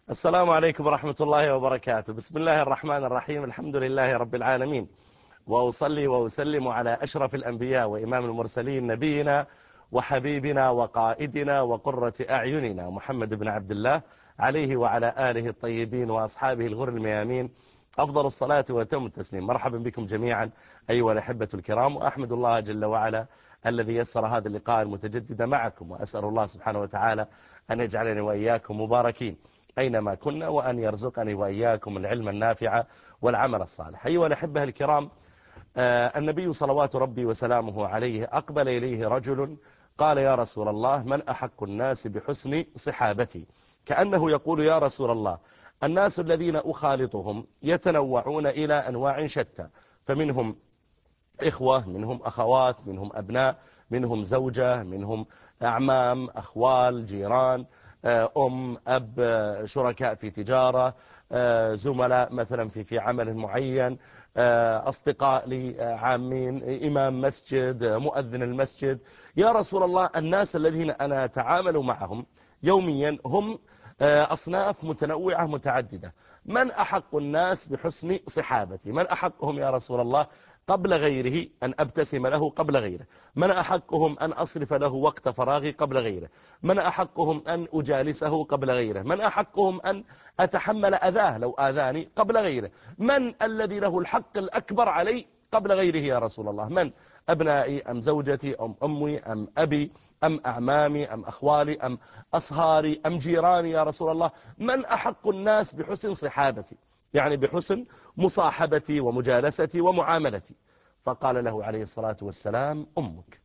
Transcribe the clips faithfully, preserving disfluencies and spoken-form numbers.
السلام عليكم ورحمة الله وبركاته. بسم الله الرحمن الرحيم. الحمد لله رب العالمين، وأصلي وأسلم على أشرف الأنبياء وإمام المرسلين، نبينا وحبيبنا وقائدنا وقرة أعيننا محمد بن عبد الله، عليه وعلى آله الطيبين وأصحابه الغر الميامين أفضل الصلاة وتم التسليم. مرحبا بكم جميعا أيها الأحبة الكرام، وأحمد الله جل وعلا الذي يسر هذا اللقاء المتجدد معكم، وأسأل الله سبحانه وتعالى أن يجعلني وإياكم مباركين أينما كنا، وأن يرزقني وإياكم العلم النافع والعمل الصالح. أيها الأحبة الكرام، آه النبي صلوات ربي وسلامه عليه أقبل إليه رجل قال: يا رسول الله، من أحق الناس بحسن صحابتي؟ كأنه يقول: يا رسول الله، الناس الذين أخالطهم يتنوعون إلى أنواع شتى، فمنهم إخوة، منهم أخوات، منهم أبناء، منهم زوجة، منهم أعمام، أخوال، جيران، أم، أب، شركاء في تجارة، زملاء مثلا في في عمل معين، أصدقاء لي عامين، إمام مسجد، مؤذن المسجد. يا رسول الله، الناس الذين أنا أتعامل معهم يوميا هم أصناف متنوعة متعددة، من أحق الناس بحسن صحابتي؟ من أحقهم يا رسول الله قبل غيره أن أبتسم له قبل غيره؟ من أحقهم أن أصرف له وقت فراغي قبل غيره؟ من أحقهم أن أجالسه قبل غيره؟ من أحقهم أن أتحمل أذاه لو آذاني قبل غيره؟ من الذي له الحق الأكبر علي قبل غيره يا رسول الله؟ من؟ أبنائي أم زوجتي أم أمي أم أبي أم أعمامي أم أخوالي أم أصهاري أم جيراني يا رسول الله؟ من أحق الناس بحسن صحابتي، يعني بحسن مصاحبتي ومجالستي ومعاملتي؟ فقال له عليه الصلاة والسلام: أمك.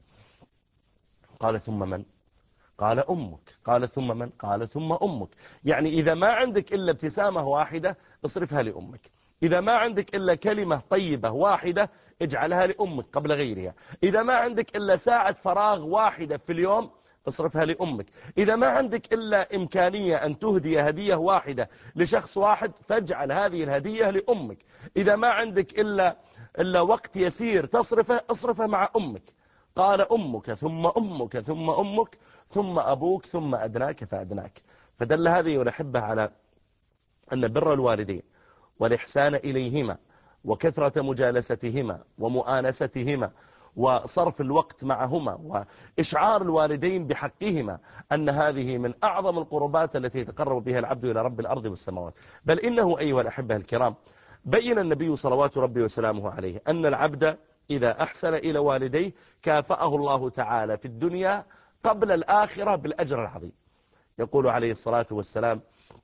قال: ثم من؟ قال: أمك. قال: ثم من؟ قال: ثم أمك. يعني إذا ما عندك إلا ابتسامة واحدة اصرفها لأمك، إذا ما عندك إلا كلمة طيبة واحدة اجعلها لأمك قبل غيرها، إذا ما عندك إلا ساعة فراغ واحدة في اليوم اصرفها لأمك، إذا ما عندك إلا إمكانية أن تهدي هدية واحدة لشخص واحد فاجعل هذه الهدية لأمك، إذا ما عندك إلا, إلا وقت يسير تصرفه اصرفه مع أمك. قال: أمك ثم أمك ثم أمك ثم أبوك ثم أدناك فأدناك. فدل هذه ونحبه على أن بر الوالدين والإحسان إليهما وكثرة مجالستهما ومؤانستهما وصرف الوقت معهما وإشعار الوالدين بحقهما أن هذه من أعظم القربات التي يتقرب بها العبد إلى رب الأرض والسماوات. بل إنه أيها الأحبة الكرام بين النبي صلوات ربي وسلامه عليه أن العبد إذا أحسن إلى والديه كافأه الله تعالى في الدنيا قبل الآخرة بالأجر العظيم. يقول عليه الصلاة والسلام: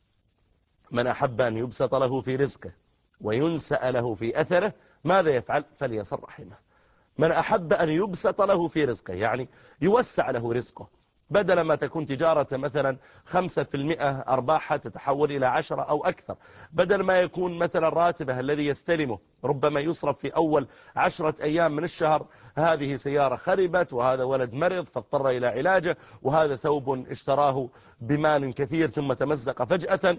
من أحب أن يبسط له في رزقه وينسأ له في أثره ماذا يفعل؟ فليصل رحمه. من أحب أن يبسط له في رزقه، يعني يوسع له رزقه، بدل ما تكون تجارة مثلا خمسة في المئة أرباحها تتحول إلى عشرة أو أكثر، بدل ما يكون مثلا راتبه الذي يستلمه ربما يصرف في أول عشرة أيام من الشهر، هذه سيارة خربت، وهذا ولد مرض فاضطر إلى علاجه، وهذا ثوب اشتراه بمال كثير ثم تمزق فجأة.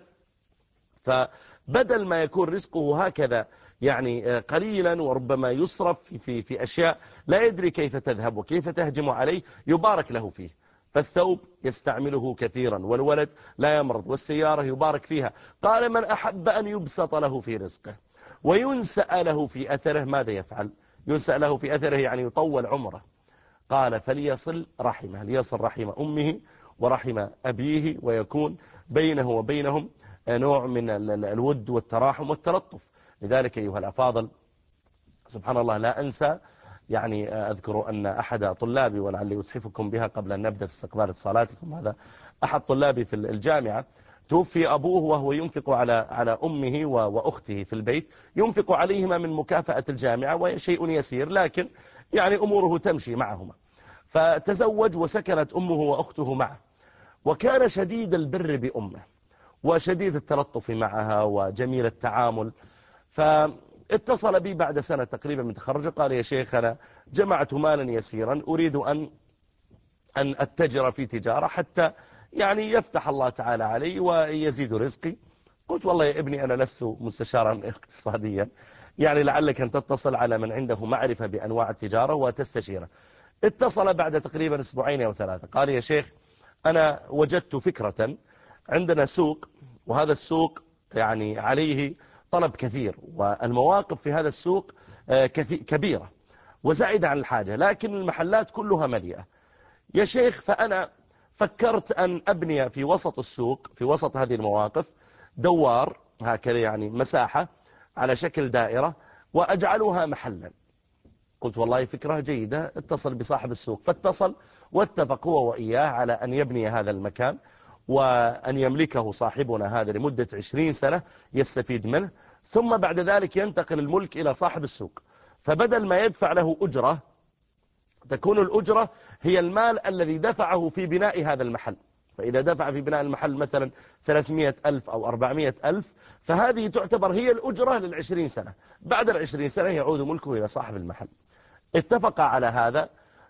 فبدل ما يكون رزقه هكذا يعني قليلا وربما يصرف في, في أشياء لا يدري كيف تذهب وكيف تهجم عليه، يبارك له فيه. فالثوب يستعمله كثيرا، والولد لا يمرض، والسيارة يبارك فيها. قال: من أحب أن يبسط له في رزقه وينسأ له في أثره ماذا يفعل؟ ينسأ له في أثره يعني يطول عمره. قال: فليصل رحمه، ليصل رحم أمه ورحم أبيه، ويكون بينه وبينهم نوع من الود والتراحم والتلطف. لذلك أيها الأفاضل، سبحان الله، لا أنسى يعني أذكر أن أحد طلابي، ولعلي أتحفكم بها قبل أن نبدأ في استقبال اتصالاتكم، هذا أحد طلابي في الجامعة توفي أبوه وهو ينفق على على أمه وأخته في البيت، ينفق عليهما من مكافأة الجامعة وشيء يسير، لكن يعني أموره تمشي معهما. فتزوج وسكنت أمه وأخته معه، وكان شديد البر بأمه وشديد التلطف معها وجميل التعامل. فاتصل بي بعد سنة تقريبا من تخرجه، قال: يا شيخ، أنا جمعت مالا يسيرا أريد أن أن أتجر في تجارة حتى يعني يفتح الله تعالى علي ويزيد رزقي. قلت: والله يا ابني، أنا لست مستشارا اقتصاديا، يعني لعلك أن تتصل على من عنده معرفة بأنواع التجارة وتستشيره. اتصل بعد تقريبا أسبوعين أو ثلاثة، قال: يا شيخ، أنا وجدت فكرة، عندنا سوق وهذا السوق يعني عليه طلب كثير، والمواقف في هذا السوق كبيرة وزائدة عن الحاجة، لكن المحلات كلها مليئة يا شيخ. فأنا فكرت أن أبني في وسط السوق، في وسط هذه المواقف، دوار هكذا يعني مساحة على شكل دائرة وأجعلها محلا. قلت والله فكرة جيدة، اتصل بصاحب السوق، فاتصل واتفق هو وإياه على أن يبني هذا المكان وأن يملكه صاحبنا هذا لمدة عشرين سنة يستفيد منه، ثم بعد ذلك ينتقل الملك إلى صاحب السوق. فبدل ما يدفع له أجرة، تكون الأجرة هي المال الذي دفعه في بناء هذا المحل. فإذا دفع في بناء المحل مثلا ثلاثمائة ألف أو أربعمائة ألف، فهذه تعتبر هي الأجرة للعشرين سنة. بعد العشرين سنة يعود ملكه إلى صاحب المحل. اتفق على هذا.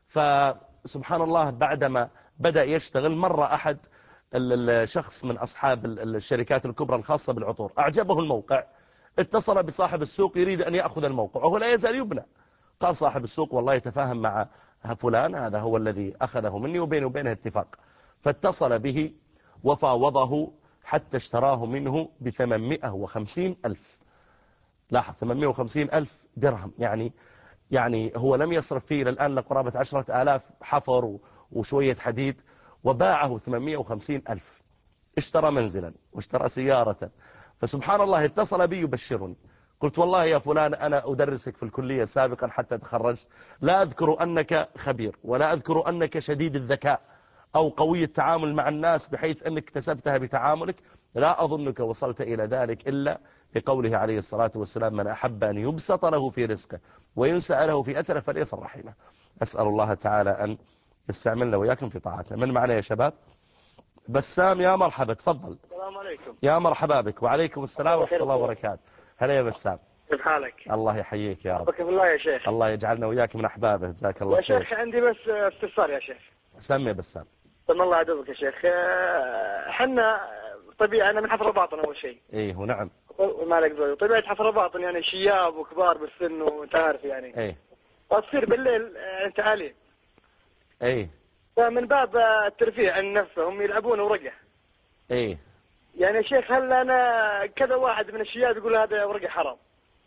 فسبحان الله بعدما بدأ يشتغل، مر أحد الشخص من أصحاب الشركات الكبرى الخاصة بالعطور، أعجبه الموقع، اتصل بصاحب السوق يريد أن يأخذ الموقع وهو لا يزال يبنى. قال صاحب السوق والله يتفاهم مع فلان، هذا هو الذي أخذه مني وبيني وبينه اتفاق. فاتصل به وفاوضه حتى اشتراه منه بثمانمائة وخمسين ألف. لاحظ، ثمانمائة وخمسين ألف درهم، يعني يعني هو لم يصرف فيه إلى الآن لقرابة عشرة آلاف حفر وشوية حديد، وباعه ثمانمائة وخمسين ألف. اشترى منزلا واشترى سيارة. فسبحان الله اتصل بي يبشرني. قلت والله يا فلان أنا أدرسك في الكلية سابقا حتى تخرجت، لا أذكر أنك خبير ولا أذكر أنك شديد الذكاء أو قوي التعامل مع الناس بحيث أنك اكتسبتها بتعاملك، لا أظنك وصلت إلى ذلك إلا بقوله عليه الصلاة والسلام: من أحب أن يبسط له في رزقه وينسأ له في أثره فليصل رحمه. أسأل الله تعالى أن يستعملنا وإياكم في طاعته. من معنا يا شباب؟ بسام، يا مرحبا، تفضل. السلام عليكم. يا مرحبا بك. وعليكم السلام ورحمة الله وبركاته. هلا يا بسام، كيف حالك؟ الله يحييك يا رب. بك بالله يا شيخ. الله يجعلنا وياك من أحبابه، جزاك الله يا خير. شيخ عندي بس استفسار يا شيخ. سمي بسام. تم الله عدوك يا شيخ. حنا طبيعي أنا من حفر باطن أول شيء. إيه ونعم. ما لك زوج. طبيعة حفر باطن يعني شياب وكبار بالسن وأنت عارف يعني. إيه. وتصير بالليل أنت عليه. إيه. فمن باب الترفيه عن نفسهم يلعبون ورقة. إيه. يعني يا شيخ هل أنا كذا واحد من الشياب يقول هذا ورقة حرام.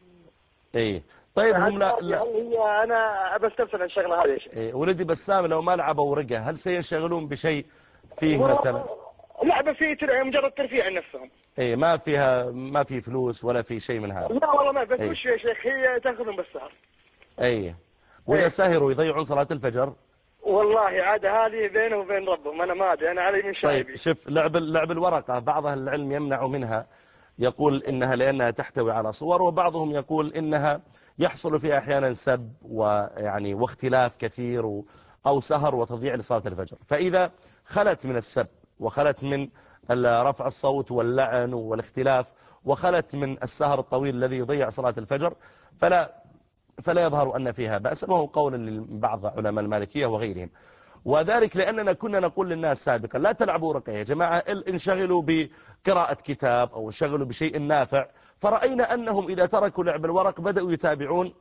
إيه. طيب هم لا, لا. هل هي أنا بستفسر عن الشغلة هذه يا شيخ. إيه. ولدي بسام لو ما لعبوا ورقة هل سينشغلون بشيء فيه مثلا؟ لعبة فيه مجرد ترفيه عن نفسهم. إيه. ما فيها ما في فلوس ولا في شيء من هذا؟ لا والله ما بس. إيه. وش يا شيخ هي تأخذهم بالسهر. إيه. وإذا إيه. سهروا يضيعون صلاة الفجر؟ والله عاد هذه بينه وبين ربهم، أنا ما أدري، أنا علي من شايبي. طيب شوف، لعب لعب الورقة بعض أهل العلم يمنع منها، يقول إنها لأنها تحتوي على صور، وبعضهم يقول إنها يحصل فيها أحيانا سب ويعني واختلاف كثير أو سهر وتضييع لصلاة الفجر. فإذا خلت من السب وخلت من رفع الصوت واللعن والاختلاف وخلت من السهر الطويل الذي يضيع صلاة الفجر فلا فلا يظهر أن فيها بأس، وهو قول لبعض علماء المالكية وغيرهم. وذلك لأننا كنا نقول للناس سابقا لا تلعبوا ورقة يا جماعة، انشغلوا بقراءة كتاب أو انشغلوا بشيء نافع. فرأينا أنهم إذا تركوا لعب الورق بدأوا يتابعون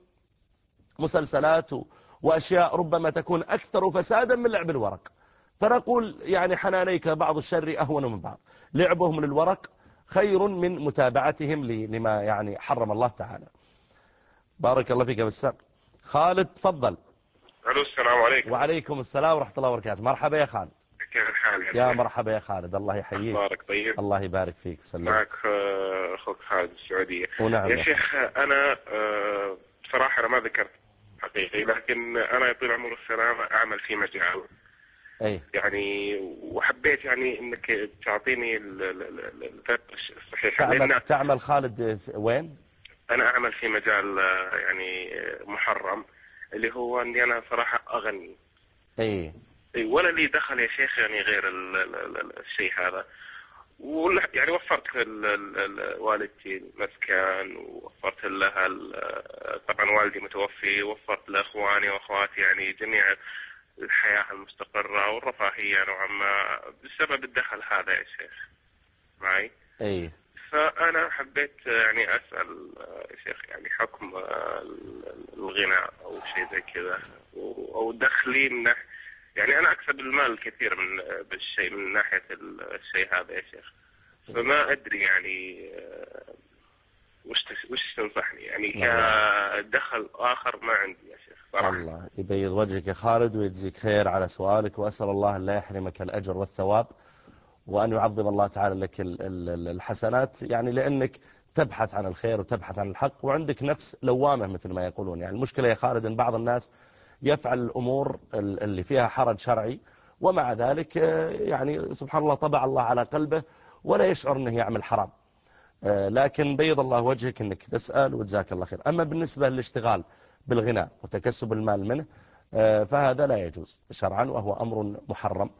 مسلسلات وأشياء ربما تكون أكثر فسادا من لعب الورق. فنقول يعني حنانيك بعض الشر أهون من بعض، لعبهم للورق خير من متابعتهم لما يعني حرم الله تعالى. بارك الله فيك يا بسام. خالد تفضل. الو السلام عليكم. وعليكم السلام ورحمة الله وبركاته. مرحبا يا خالد. كيف الحال يا مرحبا يا خالد، الله يحييك. اخبارك طيب؟ الله يبارك فيك وسلم. معك اخوك خالد السعودية. ونعم يا, يا شيخ انا بصراحة انا ما ذكرت حقيقي، لكن انا يطول عمر السلامة اعمل في مجال اي يعني، وحبيت يعني انك تعطيني الفكرة الصحيحة. تعمل, لأن تعمل خالد وين؟ انا اعمل في مجال يعني محرم، اللي هو اني انا صراحة اغني. اي ولا لي دخل يا شيخ يعني غير ال ال ال الشيء هذا. يعني وفرت والدتي المسكن، ووفرت لها طبعا والدي متوفي، وفرت لاخواني واخواتي يعني جميع الحياة المستقرة والرفاهية نوعا ما بسبب الدخل هذا يا شيخ معي. اي فأنا حبيت يعني أسأل يا شيخ يعني حكم الغناء أو شيء زي كذا، أو دخلي من يعني أنا أكسب المال الكثير من بالشيء من ناحية الشيء هذا يا شيخ. فما أدري يعني وش وش تنصحني يعني الله. كدخل آخر ما عندي يا شيخ صراحة. الله يبيض وجهك يا خالد ويجزيك خير على سؤالك، وأسأل الله أن لا يحرمك الأجر والثواب، وأن يعظم الله تعالى لك الحسنات، يعني لأنك تبحث عن الخير وتبحث عن الحق وعندك نفس لوامة مثل ما يقولون. يعني المشكلة يا خالد أن بعض الناس يفعل الأمور اللي فيها حرج شرعي، ومع ذلك يعني سبحان الله طبع الله على قلبه ولا يشعر أنه يعمل حرام. لكن بيض الله وجهك أنك تسأل وجزاك الله خير. أما بالنسبة للاشتغال بالغناء وتكسب المال منه فهذا لا يجوز شرعا وهو أمر محرم،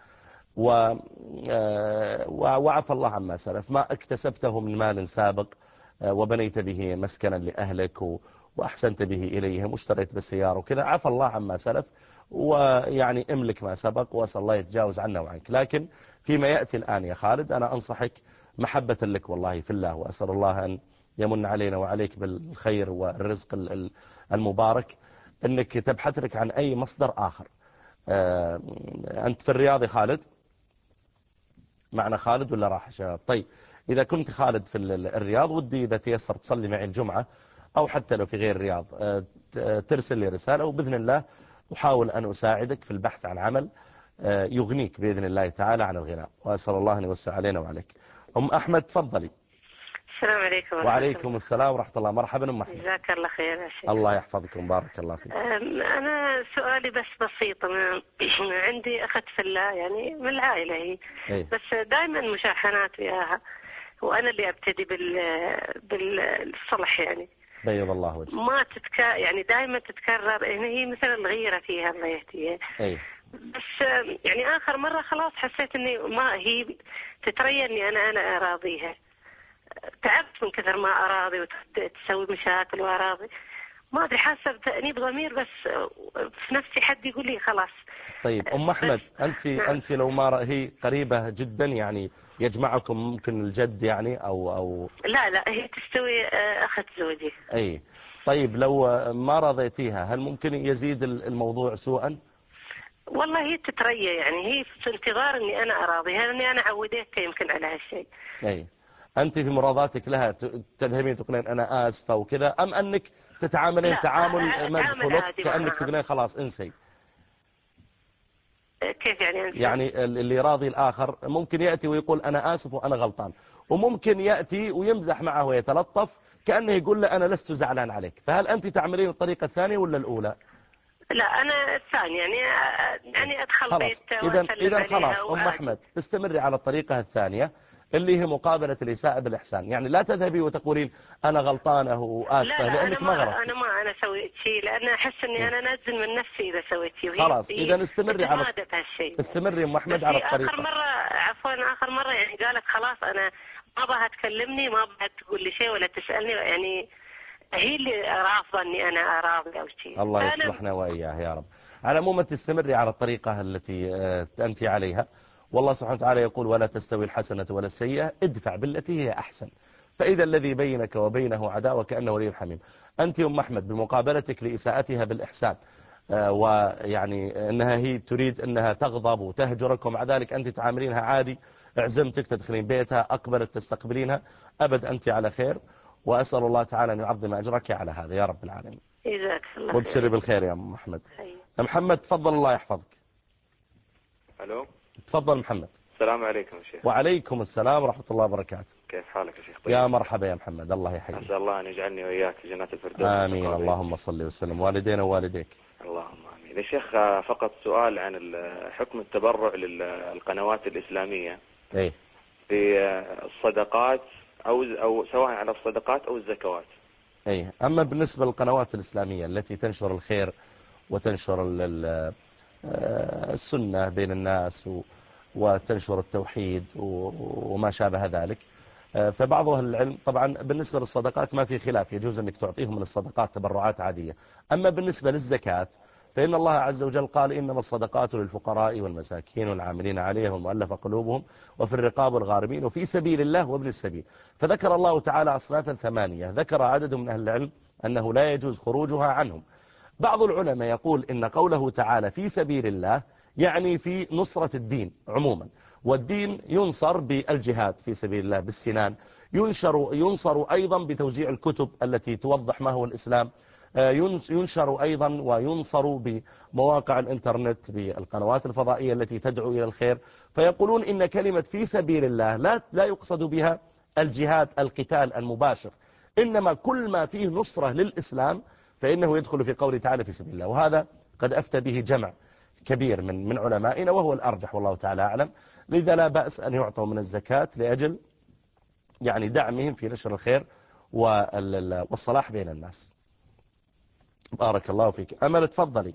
وعفى الله عما سلف. ما اكتسبته من مال سابق وبنيت به مسكنا لأهلك وأحسنت به إليهم واشتريت بالسيارة وكذا، عفى الله عما سلف، ويعني املك ما سبق وأسأل الله يتجاوز عنا وعنك. لكن فيما يأتي الآن يا خالد أنا أنصحك محبة لك والله في الله، وأسأل الله أن يمن علينا وعليك بالخير والرزق المبارك، أنك تبحث لك عن أي مصدر آخر. أنت في الرياض يا خالد؟ معنا خالد ولا راح يا شباب؟ طيب إذا كنت خالد في الرياض ودي إذا تيسر تصلي معي الجمعة، أو حتى لو في غير الرياض ترسل لي رسالة، وبإذن الله أحاول أن أساعدك في البحث عن عمل يغنيك بإذن الله تعالى عن الغناء، وأسأل الله أن يوسع علينا وعليك. أم أحمد تفضلي. السلام عليكم ورحمة وعليكم الله. السلام ورحمة الله. مرحبا أم أحمد. جزاك الله خير يا شيخ. الله يحفظكم بارك الله فيك. أنا سؤالي بس بسيط. عندي أخت في الله يعني من العائلة هي أيه؟ بس دائما مشاحنات وياها، وأنا اللي أبتدي بال بالصلح يعني. بيض الله وجهك. ما تتك يعني دائما تتكرر، يعني هي مثل الغيرة فيها الله يهديها. أيه؟ بس يعني آخر مرة خلاص حسيت إني ما هي تتريى إني أنا أنا أراضيها. تعبت من كثر ما أراضي وتسوي مشاكل وأراضي، ما أدري حاسة بتأنيب ضمير، بس في نفسي حد يقول لي خلاص. طيب أم أحمد أنت نعم. أنت لو ما هي قريبة جدا يعني يجمعكم ممكن الجد يعني أو أو لا لا هي تستوي أخت زوجي. أي طيب لو ما رضيتيها هل ممكن يزيد الموضوع سوءا؟ والله هي تتريى يعني هي في انتظار إني أنا أراضيها لأني أنا عودتها يمكن على هالشيء. أي أنت في مراضاتك لها تذهبين تقولين أنا آسفة وكذا، أم أنك تتعاملين تعامل مزح ولطف كأنك تقولين خلاص انسي؟ كيف يعني انسي؟ يعني اللي راضي الآخر ممكن يأتي ويقول أنا آسف وأنا غلطان، وممكن يأتي ويمزح معه ويتلطف كأنه يقول له أنا لست زعلان عليك، فهل أنت تعملين الطريقة الثانية ولا الأولى؟ لا أنا الثانية يعني يعني أدخل بيته إذا إذا خلاص أم أحمد استمري على الطريقة الثانية اللي هي مقابلة الإساءة بالإحسان. يعني لا تذهبي وتقولين أنا غلطانة وآسفة، لا لا لأنك أنا ما ما غلطتي. أنا ما أنا سويت شيء، لأن أحس إني أنا نازل من نفسي إذا سويت شيء. خلاص إذا استمري على استمري أم أحمد على الطريقة. آخر مرة عفوا آخر مرة يعني قالت خلاص أنا ما بها تكلمني، ما بها تقول لي شيء ولا تسألني، يعني هي اللي رافضة إني أنا أراضي أو شيء. الله يصلحنا وإياه يا رب. على العموم تستمري على الطريقة التي أنت عليها، والله سبحانه وتعالى يقول ولا تستوي الحسنة ولا السيئة ادفع بالتي هي أحسن، فإذا الذي بينك وبينه عداوة كأنه ولي حميم. أنت أم أحمد بمقابلتك لإساءتها بالإحسان ويعني أنها هي تريد أنها تغضب وتهجرك ومع ذلك أنت تعاملينها عادي، عزمتك تدخلين بيتها أقبلت تستقبلينها، أبد أنت على خير، وأسأل الله تعالى أن يعظم أجرك على هذا يا رب العالمين. جزاك الله خير. وابشري بالخير يا أم محمد. محمد تفضل الله يحفظك. ألو تفضل محمد. السلام عليكم يا شيخ. وعليكم السلام ورحمة الله وبركاته. كيف حالك يا شيخ؟ طيب. يا مرحبا يا محمد، الله يحييك. أسأل الله أن يجعلني وإياك في جنات الفردوس. آمين اللهم صل وسلم، والدينا ووالديك. اللهم آمين. يا شيخ فقط سؤال عن حكم التبرع للقنوات الإسلامية. إيه؟ في الصدقات أو أو سواء على الصدقات أو الزكوات. أي أما بالنسبة للقنوات الإسلامية التي تنشر الخير وتنشر السنة بين الناس وتنشر التوحيد وما شابه ذلك، فبعض أهل العلم طبعا بالنسبة للصدقات ما في خلاف، يجوز أنك تعطيهم من الصدقات تبرعات عادية. أما بالنسبة للزكاة فإن الله عز وجل قال إنما الصدقات للفقراء والمساكين والعاملين عليهم والمؤلفة قلوبهم وفي الرقاب والغارمين وفي سبيل الله وابن السبيل. فذكر الله تعالى أصنافا ثمانية، ذكر عدد من أهل العلم أنه لا يجوز خروجها عنهم. بعض العلماء يقول إن قوله تعالى في سبيل الله يعني في نصرة الدين عموما، والدين ينصر بالجهاد في سبيل الله بالسنان، ينشر, ينصر أيضا بتوزيع الكتب التي توضح ما هو الإسلام، ينشر أيضا وينصر بمواقع الإنترنت، بالقنوات الفضائية التي تدعو إلى الخير. فيقولون إن كلمة في سبيل الله لا, لا يقصد بها الجهاد القتال المباشر، إنما كل ما فيه نصرة للإسلام فإنه يدخل في قوله تعالى في سبيل الله. وهذا قد أفتى به جمع كبير من من علمائنا وهو الأرجح والله تعالى أعلم. لذا لا بأس أن يعطوا من الزكاة لأجل يعني دعمهم في نشر الخير والصلاح بين الناس. بارك الله فيك. أمل تفضلي.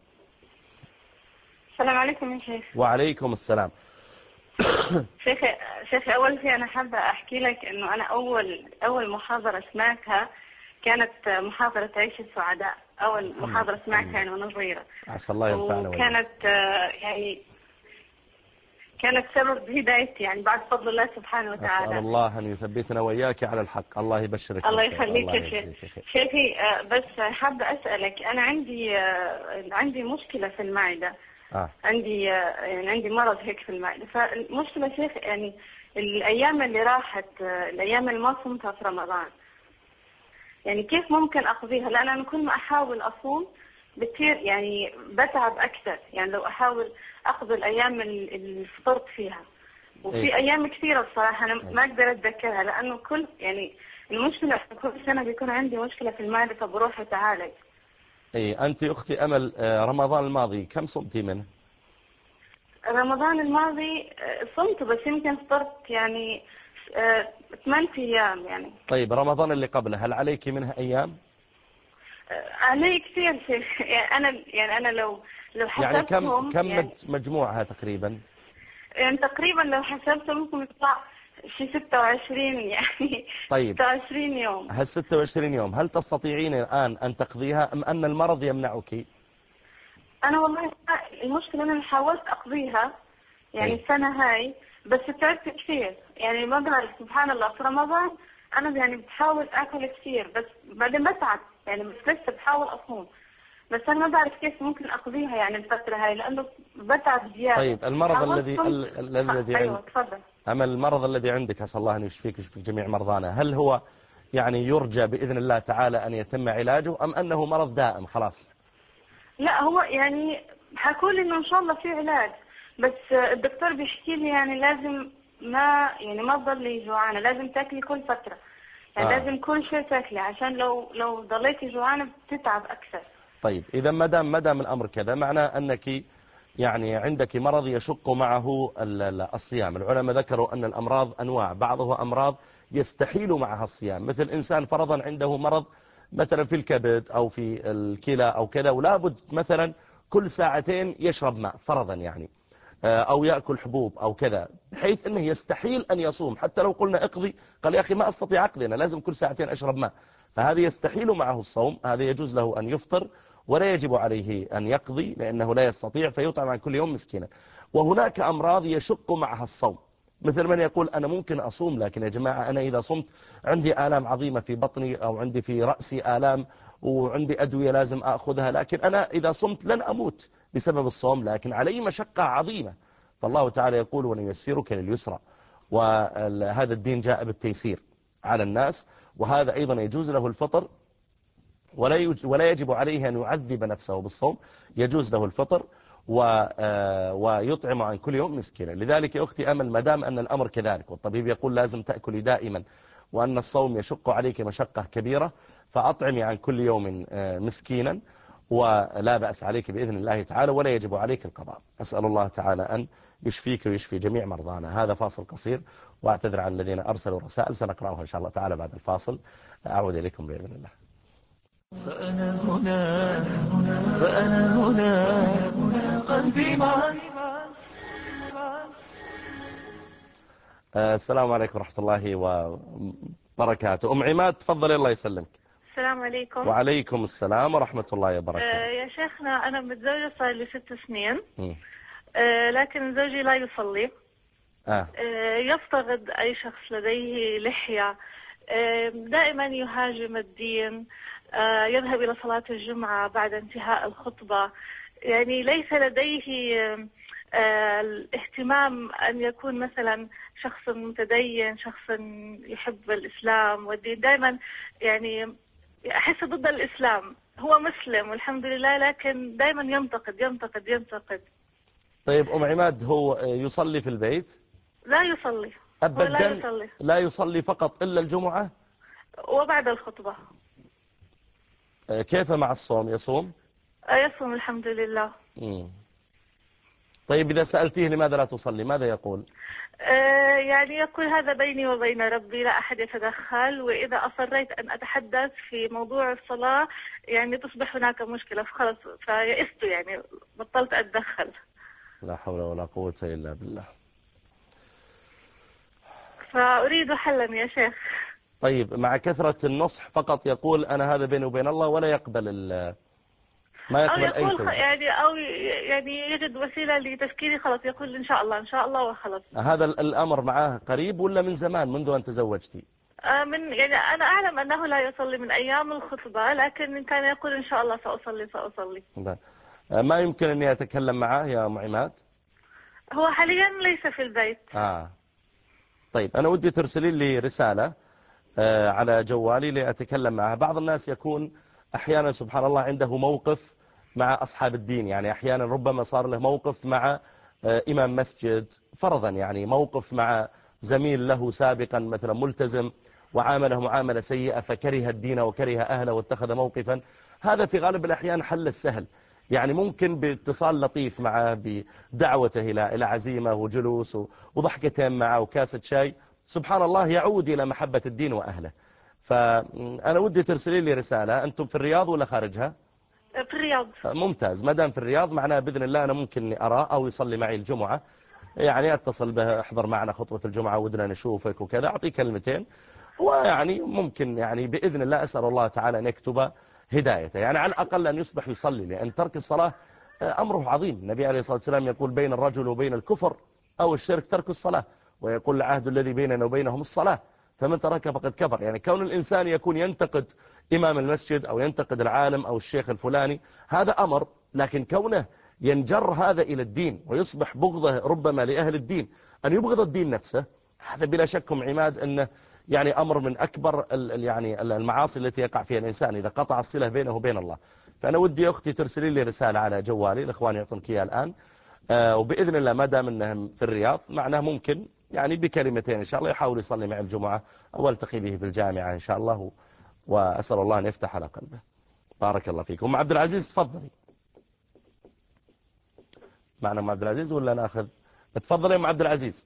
السلام عليكم يا شيخ. وعليكم السلام. شيخ شيخ أول شيء أنا حابة أحكي لك إنه أنا أول أول محاضرة سمعتها كانت محاضرة عيش السعداء، أول محاضرة سمعتها يعني وأنا صغيرة. عسى الله ينفعنا. وكانت يعني كانت سبب هدايتي يعني بعد فضل الله سبحانه وتعالى. أسأل الله أن يثبتنا وإياك على الحق. الله يبشرك. الله يخليك يا شيخ. شيخي بس حابة أسألك، أنا عندي عندي مشكلة في المعدة. آه. عندي يعني عندي مرض هيك في المعدة. فالمشكلة شيخ يعني الأيام اللي راحت، الأيام اللي ما صمتها في رمضان، يعني كيف ممكن أقضيها؟ لأن أنا كل ما أحاول أصوم بتصير يعني بتعب أكثر، يعني لو أحاول أقضي الأيام اللي فطرت فيها. وفي إيه؟ أيام كثيرة بصراحة أنا ما أقدر أتذكرها، لأنه كل يعني المشكلة كل سنة بيكون عندي مشكلة في المعدة فبروح أتعالج. إيه أنت أختي أمل، رمضان الماضي كم صمتي منه؟ رمضان الماضي صمت بس يمكن فطرت يعني ثمان أيام يعني. طيب رمضان اللي قبله هل عليك منها أيام؟ علي كثير شيخ. يعني أنا يعني أنا لو لو يعني حسبتهم كم كم يعني مجموعها تقريبا؟ يعني تقريبا لو حسبتهم ممكن يطلع شي ستة وعشرين يعني. طيب ستة وعشرين يوم. هل ستة وعشرين يوم هل تستطيعين الآن أن تقضيها أم أن المرض يمنعك؟ أنا والله المشكلة أنا حاولت أقضيها يعني أي. السنة هاي بس تعبت كثير، يعني ما بعرف سبحان الله في رمضان أنا يعني بحاول أكل كثير بس بعدين بتعب يعني، بس لسه بحاول أصوم بس أنا ما بعرف كيف ممكن أقضيها يعني الفترة هاي لأنه بتعب زيادة. طيب المرض الذي ال... الذي أيوة عند تفضل. أما المرض الذي عندك أسأل الله أن يشفيك ويشفيك جميع مرضانا، هل هو يعني يرجى بإذن الله تعالى أن يتم علاجه أم أنه مرض دائم خلاص؟ لا هو يعني حكوا لي إنه إن شاء الله في علاج، بس الدكتور بيحكي لي يعني لازم ما يعني ما تضلي جوعانة، لازم تاكلي كل فترة يعني آه. لازم كل شيء تاكلي عشان لو لو ضليتي جوعانة بتتعب أكثر. طيب إذا ما دام ما دام الأمر كذا معناه أنك يعني عندك مرض يشق معه الصيام. العلماء ذكروا أن الأمراض أنواع، بعضها أمراض يستحيل معها الصيام، مثل إنسان فرضا عنده مرض مثلا في الكبد أو في الكلى أو كذا ولا بد مثلا كل ساعتين يشرب ماء فرضا يعني، أو يأكل حبوب أو كذا، بحيث أنه يستحيل أن يصوم. حتى لو قلنا اقضي قال يا أخي ما أستطيع أقضي، أنا لازم كل ساعتين أشرب ماء، فهذا يستحيل معه الصوم. هذا يجوز له أن يفطر ولا يجب عليه أن يقضي لأنه لا يستطيع فيطعم عن كل يوم مسكينا. وهناك أمراض يشق معها الصوم، مثل من يقول أنا ممكن أصوم لكن يا جماعة أنا إذا صمت عندي آلام عظيمة في بطني أو عندي في رأسي آلام وعندي أدوية لازم أخذها، لكن أنا إذا صمت لن أموت بسبب الصوم لكن علي مشقة عظيمة. فالله تعالى يقول ونيسرك لليسرى، وهذا الدين جاء بالتيسير على الناس، وهذا أيضا يجوز له الفطر ولا ولا يجب عليه أن يعذب نفسه بالصوم، يجوز له الفطر ويطعم عن كل يوم مسكينا. لذلك يا أختي أمل ما دام أن الأمر كذلك والطبيب يقول لازم تأكلي دائما وأن الصوم يشق عليك مشقة كبيرة فأطعمي عن كل يوم مسكينا ولا بأس عليك بإذن الله تعالى ولا يجب عليك القضاء. أسأل الله تعالى أن يشفيك ويشفي جميع مرضانا. هذا فاصل قصير وأعتذر عن الذين أرسلوا رسائل سنقرأها إن شاء الله تعالى بعد الفاصل. أعود إليكم بإذن الله. فأنا هنا فأنا هنا قلبي معك. السلام عليكم ورحمة الله وبركاته. أم عماد تفضلي الله يسلمك. السلام عليكم. وعليكم السلام ورحمة الله وبركاته. آه يا شيخنا أنا متزوجة صار لي ست سنين آه لكن زوجي لا يصلي. آه. آه يفتقد أي شخص لديه لحية. آه دائما يهاجم الدين. آه يذهب إلى صلاة الجمعة بعد انتهاء الخطبة. يعني ليس لديه آه، الاهتمام أن يكون مثلا شخص متدين، شخص يحب الإسلام والدين. دائما يعني أحس ضد الإسلام. هو مسلم والحمد لله، لكن دائما ينتقد ينتقد ينتقد. طيب أم عماد، هو يصلي في البيت؟ لا يصلي. أبدا؟ هو لا يصلي. لا يصلي فقط إلا الجمعة؟ وبعد الخطبة. كيف مع الصوم؟ يصوم؟ يصوم الحمد لله. مم. طيب إذا سألتيه لماذا لا تصلي ماذا يقول؟ آه يعني يقول هذا بيني وبين ربي، لا أحد يتدخل، وإذا أصريت أن أتحدث في موضوع الصلاة يعني تصبح هناك مشكلة، فخلص فيئست يعني بطلت أتدخل. لا حول ولا قوة إلا بالله. فأريد حلا يا شيخ. طيب مع كثرة النصح فقط يقول أنا هذا بيني وبين الله، ولا يقبل ال ما أو يقبل أي يقول توجيه يعني أو يعني يجد وسيلة لتفكيري، خلاص يقول إن شاء الله إن شاء الله وخلاص. هذا الأمر معاه قريب ولا من زمان منذ أن تزوجتي؟ آه من يعني أنا أعلم أنه لا يصلي من أيام الخطبة، لكن كان يقول إن شاء الله سأصلي سأصلي. ما يمكن أني أتكلم معه يا أم عماد؟ هو حاليا ليس في البيت. آه. طيب أنا ودي ترسلي لي رسالة آه على جوالي لأتكلم معها. بعض الناس يكون أحيانا سبحان الله عنده موقف مع أصحاب الدين، يعني أحيانا ربما صار له موقف مع آه إمام مسجد فرضا، يعني موقف مع زميل له سابقا مثلا ملتزم وعامله معاملة سيئة فكره الدين وكره أهله واتخذ موقفا. هذا في غالب الأحيان حل السهل، يعني ممكن باتصال لطيف معه، بدعوته إلى إلى عزيمة وجلوس وضحكتين معه وكاسة شاي، سبحان الله يعود إلى محبة الدين وأهله. فأنا ودي ترسلي لي رسالة. أنتم في الرياض ولا خارجها؟ في الرياض. ممتاز، ما دام في الرياض معناه بإذن الله أنا ممكن أني أراه أو يصلي معي الجمعة، يعني أتصل به احضر معنا خطبة الجمعة ودنا نشوفك وكذا، أعطيه كلمتين، ويعني ممكن يعني بإذن الله أسأل الله تعالى أن يكتب هدايته، يعني على الأقل أن يصبح يصلي، لأن ترك الصلاة أمره عظيم. النبي عليه الصلاة والسلام يقول بين الرجل وبين الكفر أو الشرك ترك الصلاة، ويقول العهد الذي بيننا وبينهم الصلاة، فمن ترك فقد كفر. يعني كون الإنسان يكون ينتقد إمام المسجد أو ينتقد العالم أو الشيخ الفلاني هذا أمر، لكن كونه ينجر هذا إلى الدين ويصبح بغضه ربما لأهل الدين أن يبغض الدين نفسه، هذا بلا شك عماد أنه يعني أمر من أكبر يعني المعاصي التي يقع فيها الإنسان إذا قطع الصلة بينه وبين الله. فأنا ودي أختي ترسلي لي رسالة على جوالي، الإخوان يعطونك إياها الآن، آه وبإذن الله ما دام أنهم في الرياض معناه ممكن يعني بكلمتين إن شاء الله يحاول يصلي مع الجمعة أو التقي به في الجامعة إن شاء الله، وأسأل الله أن يفتح على قلبه. بارك الله فيك. أم عبد العزيز تفضلي. معنا أم عبد العزيز ولا ناخذ؟ تفضلي أم عبد العزيز.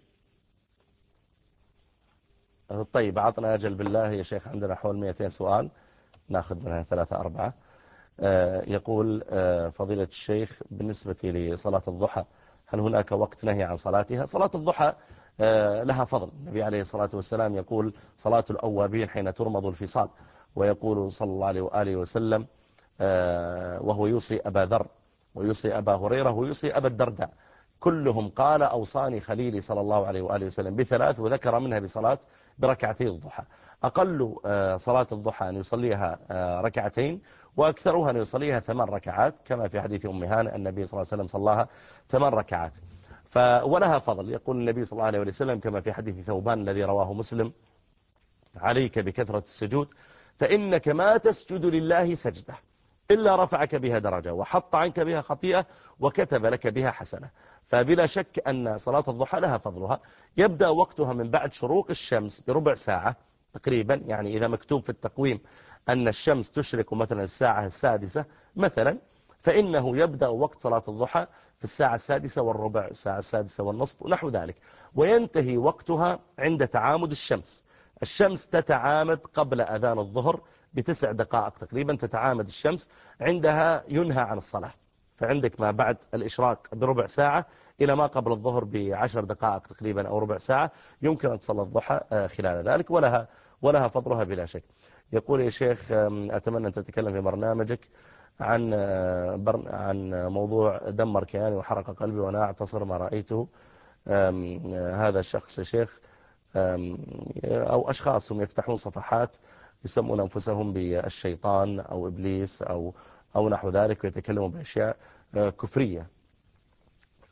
طيب عطنا أجل بالله يا شيخ، عندنا حول مئتين سؤال ناخذ منها ثلاثة أربعة. آه يقول آه فضيلة الشيخ بالنسبة لصلاة الضحى هل هناك وقت نهي عن صلاتها؟ صلاة الضحى آه لها فضل. النبي عليه الصلاة والسلام يقول صلاة الأوابين حين ترمض الفصال، ويقول صلى الله عليه وآله وسلم آه وهو يوصي أبا ذر ويوصي أبا هريرة ويوصي أبا الدرداء كلهم قال أوصاني خليلي صلى الله عليه وآله وسلم بثلاث، وذكر منها بصلاة بركعتي الضحى. أقل صلاة الضحى أن يصليها ركعتين، وأكثرها أن يصليها ثمان ركعات كما في حديث أم هانئ النبي صلى الله عليه وسلم صلاها ثمان ركعات. ولها فضل. يقول النبي صلى الله عليه وسلم كما في حديث ثوبان الذي رواه مسلم عليك بكثرة السجود فإنك ما تسجد لله سجدة إلا رفعك بها درجة وحط عنك بها خطيئة وكتب لك بها حسنة. فبلا شك أن صلاة الضحى لها فضلها. يبدأ وقتها من بعد شروق الشمس بربع ساعة تقريبا، يعني إذا مكتوب في التقويم أن الشمس تشرق مثلا الساعة السادسة مثلا، فإنه يبدأ وقت صلاة الضحى في الساعة السادسة والربع، الساعة السادسة والنصف ونحو ذلك، وينتهي وقتها عند تعامد الشمس. الشمس تتعامد قبل أذان الظهر بتسع دقائق تقريبا، تتعامد الشمس، عندها ينهى عن الصلاة. فعندك ما بعد الإشراق بربع ساعة إلى ما قبل الظهر بعشر دقائق تقريبا أو ربع ساعة يمكن أن تصلي الضحى خلال ذلك، ولها ولها فضلها بلا شك. يقول يا شيخ أتمنى أن تتكلم في برنامجك عن عن موضوع دمر كياني وحرق قلبي وأنا أعتصر ما رأيته. هذا الشخص يا شيخ أو أشخاص هم يفتحون صفحات يسمون أنفسهم بالشيطان أو إبليس أو أو نحو ذلك، ويتكلمون بأشياء كفرية.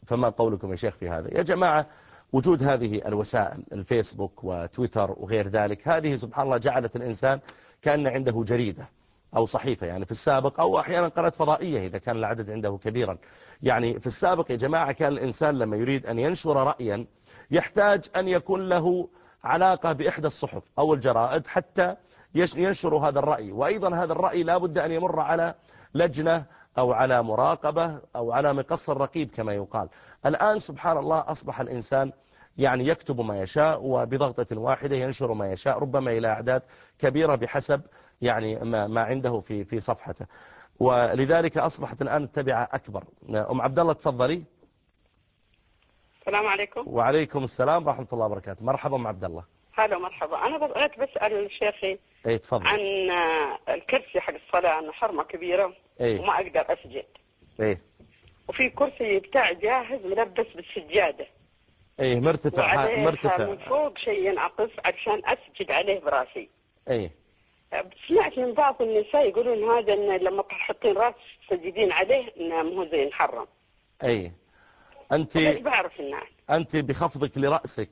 فما قولكم يا شيخ في هذا؟ يا جماعة وجود هذه الوسائل الفيسبوك وتويتر وغير ذلك، هذه سبحان الله جعلت الإنسان كأن عنده جريدة أو صحيفة يعني في السابق، أو أحيانا قناة فضائية إذا كان العدد عنده كبيرا. يعني في السابق يا جماعة كان الإنسان لما يريد أن ينشر رأيا يحتاج أن يكون له علاقة بإحدى الصحف أو الجرائد حتى ينشر هذا الرأي، وأيضا هذا الرأي لا بد أن يمر على لجنة أو على مراقبة أو على مقص الرقيب كما يقال. الآن سبحان الله أصبح الإنسان يعني يكتب ما يشاء وبضغطة واحدة ينشر ما يشاء، ربما إلى أعداد كبيرة بحسب يعني ما, ما عنده في في صفحته، ولذلك أصبحت الآن التبعة أكبر. أم عبد الله تفضلي. السلام عليكم. وعليكم السلام ورحمة الله وبركاته. مرحبا أم عبد الله. هلا مرحبا. أنا بغيت بسأل الشيخ اي تفضل. عن الكرسي حق الصلاة، أنه حرمة كبيرة اي وما أقدر أسجد. اي وفي كرسي بتاع جاهز ملبس بالسجادة. اي مرتفع وعليه مرتفع من فوق شيء ينعقص عشان أسجد عليه براسي. اي سمعت من بعض النساء يقولون هذا إن لما تحطين راس تسجدين عليه إنه مو زي محرم. اي أنت بعرف إنه أنت بخفضك لرأسك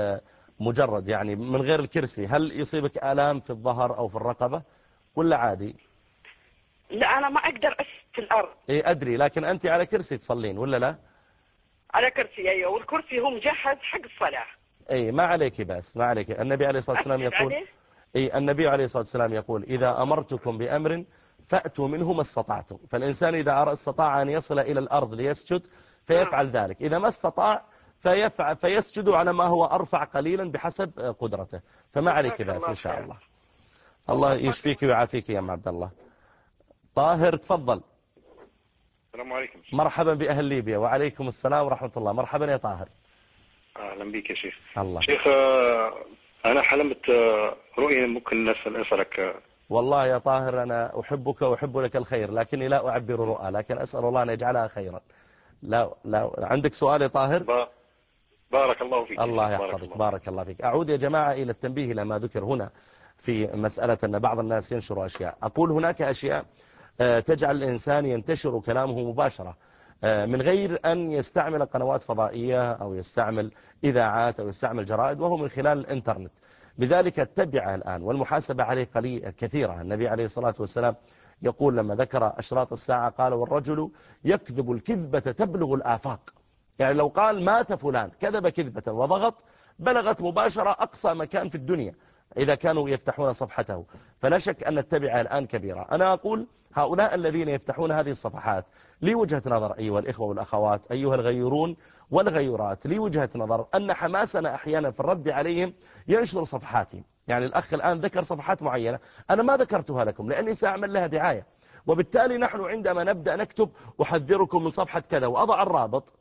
مجرد يعني من غير الكرسي، هل يصيبك آلام في الظهر أو في الرقبة ولا عادي؟ لا أنا ما أقدر أسجد في الأرض. إيه أدري، لكن أنت على كرسي تصلين ولا لا؟ على كرسي أيوة، والكرسي هو مجهز حق الصلاة. إيه ما عليك بس ما عليك. النبي عليه الصلاة والسلام يقول إيه النبي عليه الصلاة والسلام يقول إذا أمرتكم بأمر فأتوا منه ما استطعتم. فالإنسان إذا استطاع أن يصل إلى الأرض ليسجد فيفعل ذلك، إذا ما استطاع فيفعل فيسجد على ما هو أرفع قليلا بحسب قدرته. فما عليك بأس إن شاء الله. الله يشفيك ويعافيك يا أم عبد الله. طاهر تفضل. السلام عليكم. مرحبا بأهل ليبيا. وعليكم السلام ورحمة الله. مرحبا يا طاهر. أهلا بك يا شيخ. الله. شيخ أنا حلمت رؤيا ممكن أسألك. والله يا طاهر أنا أحبك وأحب لك الخير، لكني لا أعبر رؤى، لكن أسأل الله أن يجعلها خيرا. لا لا عندك سؤال يا طاهر؟ بارك الله فيك. الله يحفظك. بارك, بارك الله فيك. أعود يا جماعة إلى التنبيه إلى ما ذكر هنا في مسألة أن بعض الناس ينشر أشياء. أقول هناك أشياء تجعل الإنسان ينتشر كلامه مباشرة من غير أن يستعمل قنوات فضائية أو يستعمل إذاعات أو يستعمل جرائد، وهو من خلال الإنترنت. لذلك التبعة الآن والمحاسبة عليه كثيرة. النبي عليه الصلاة والسلام يقول لما ذكر أشراط الساعة قال والرجل يكذب الكذبة تبلغ الآفاق. يعني لو قال مات فلان كذب كذبة وضغط بلغت مباشرة أقصى مكان في الدنيا إذا كانوا يفتحون صفحته. فلا شك أن التبعة الآن كبيرة. أنا أقول هؤلاء الذين يفتحون هذه الصفحات لي وجهة نظر أيها الإخوة والأخوات أيها الغيورون والغيورات، لي وجهة نظر أن حماسنا أحيانا في الرد عليهم ينشر صفحاتهم. يعني الأخ الآن ذكر صفحات معينة أنا ما ذكرتها لكم لأني سأعمل لها دعاية، وبالتالي نحن عندما نبدأ نكتب أحذركم من صفحة كذا وأضع الرابط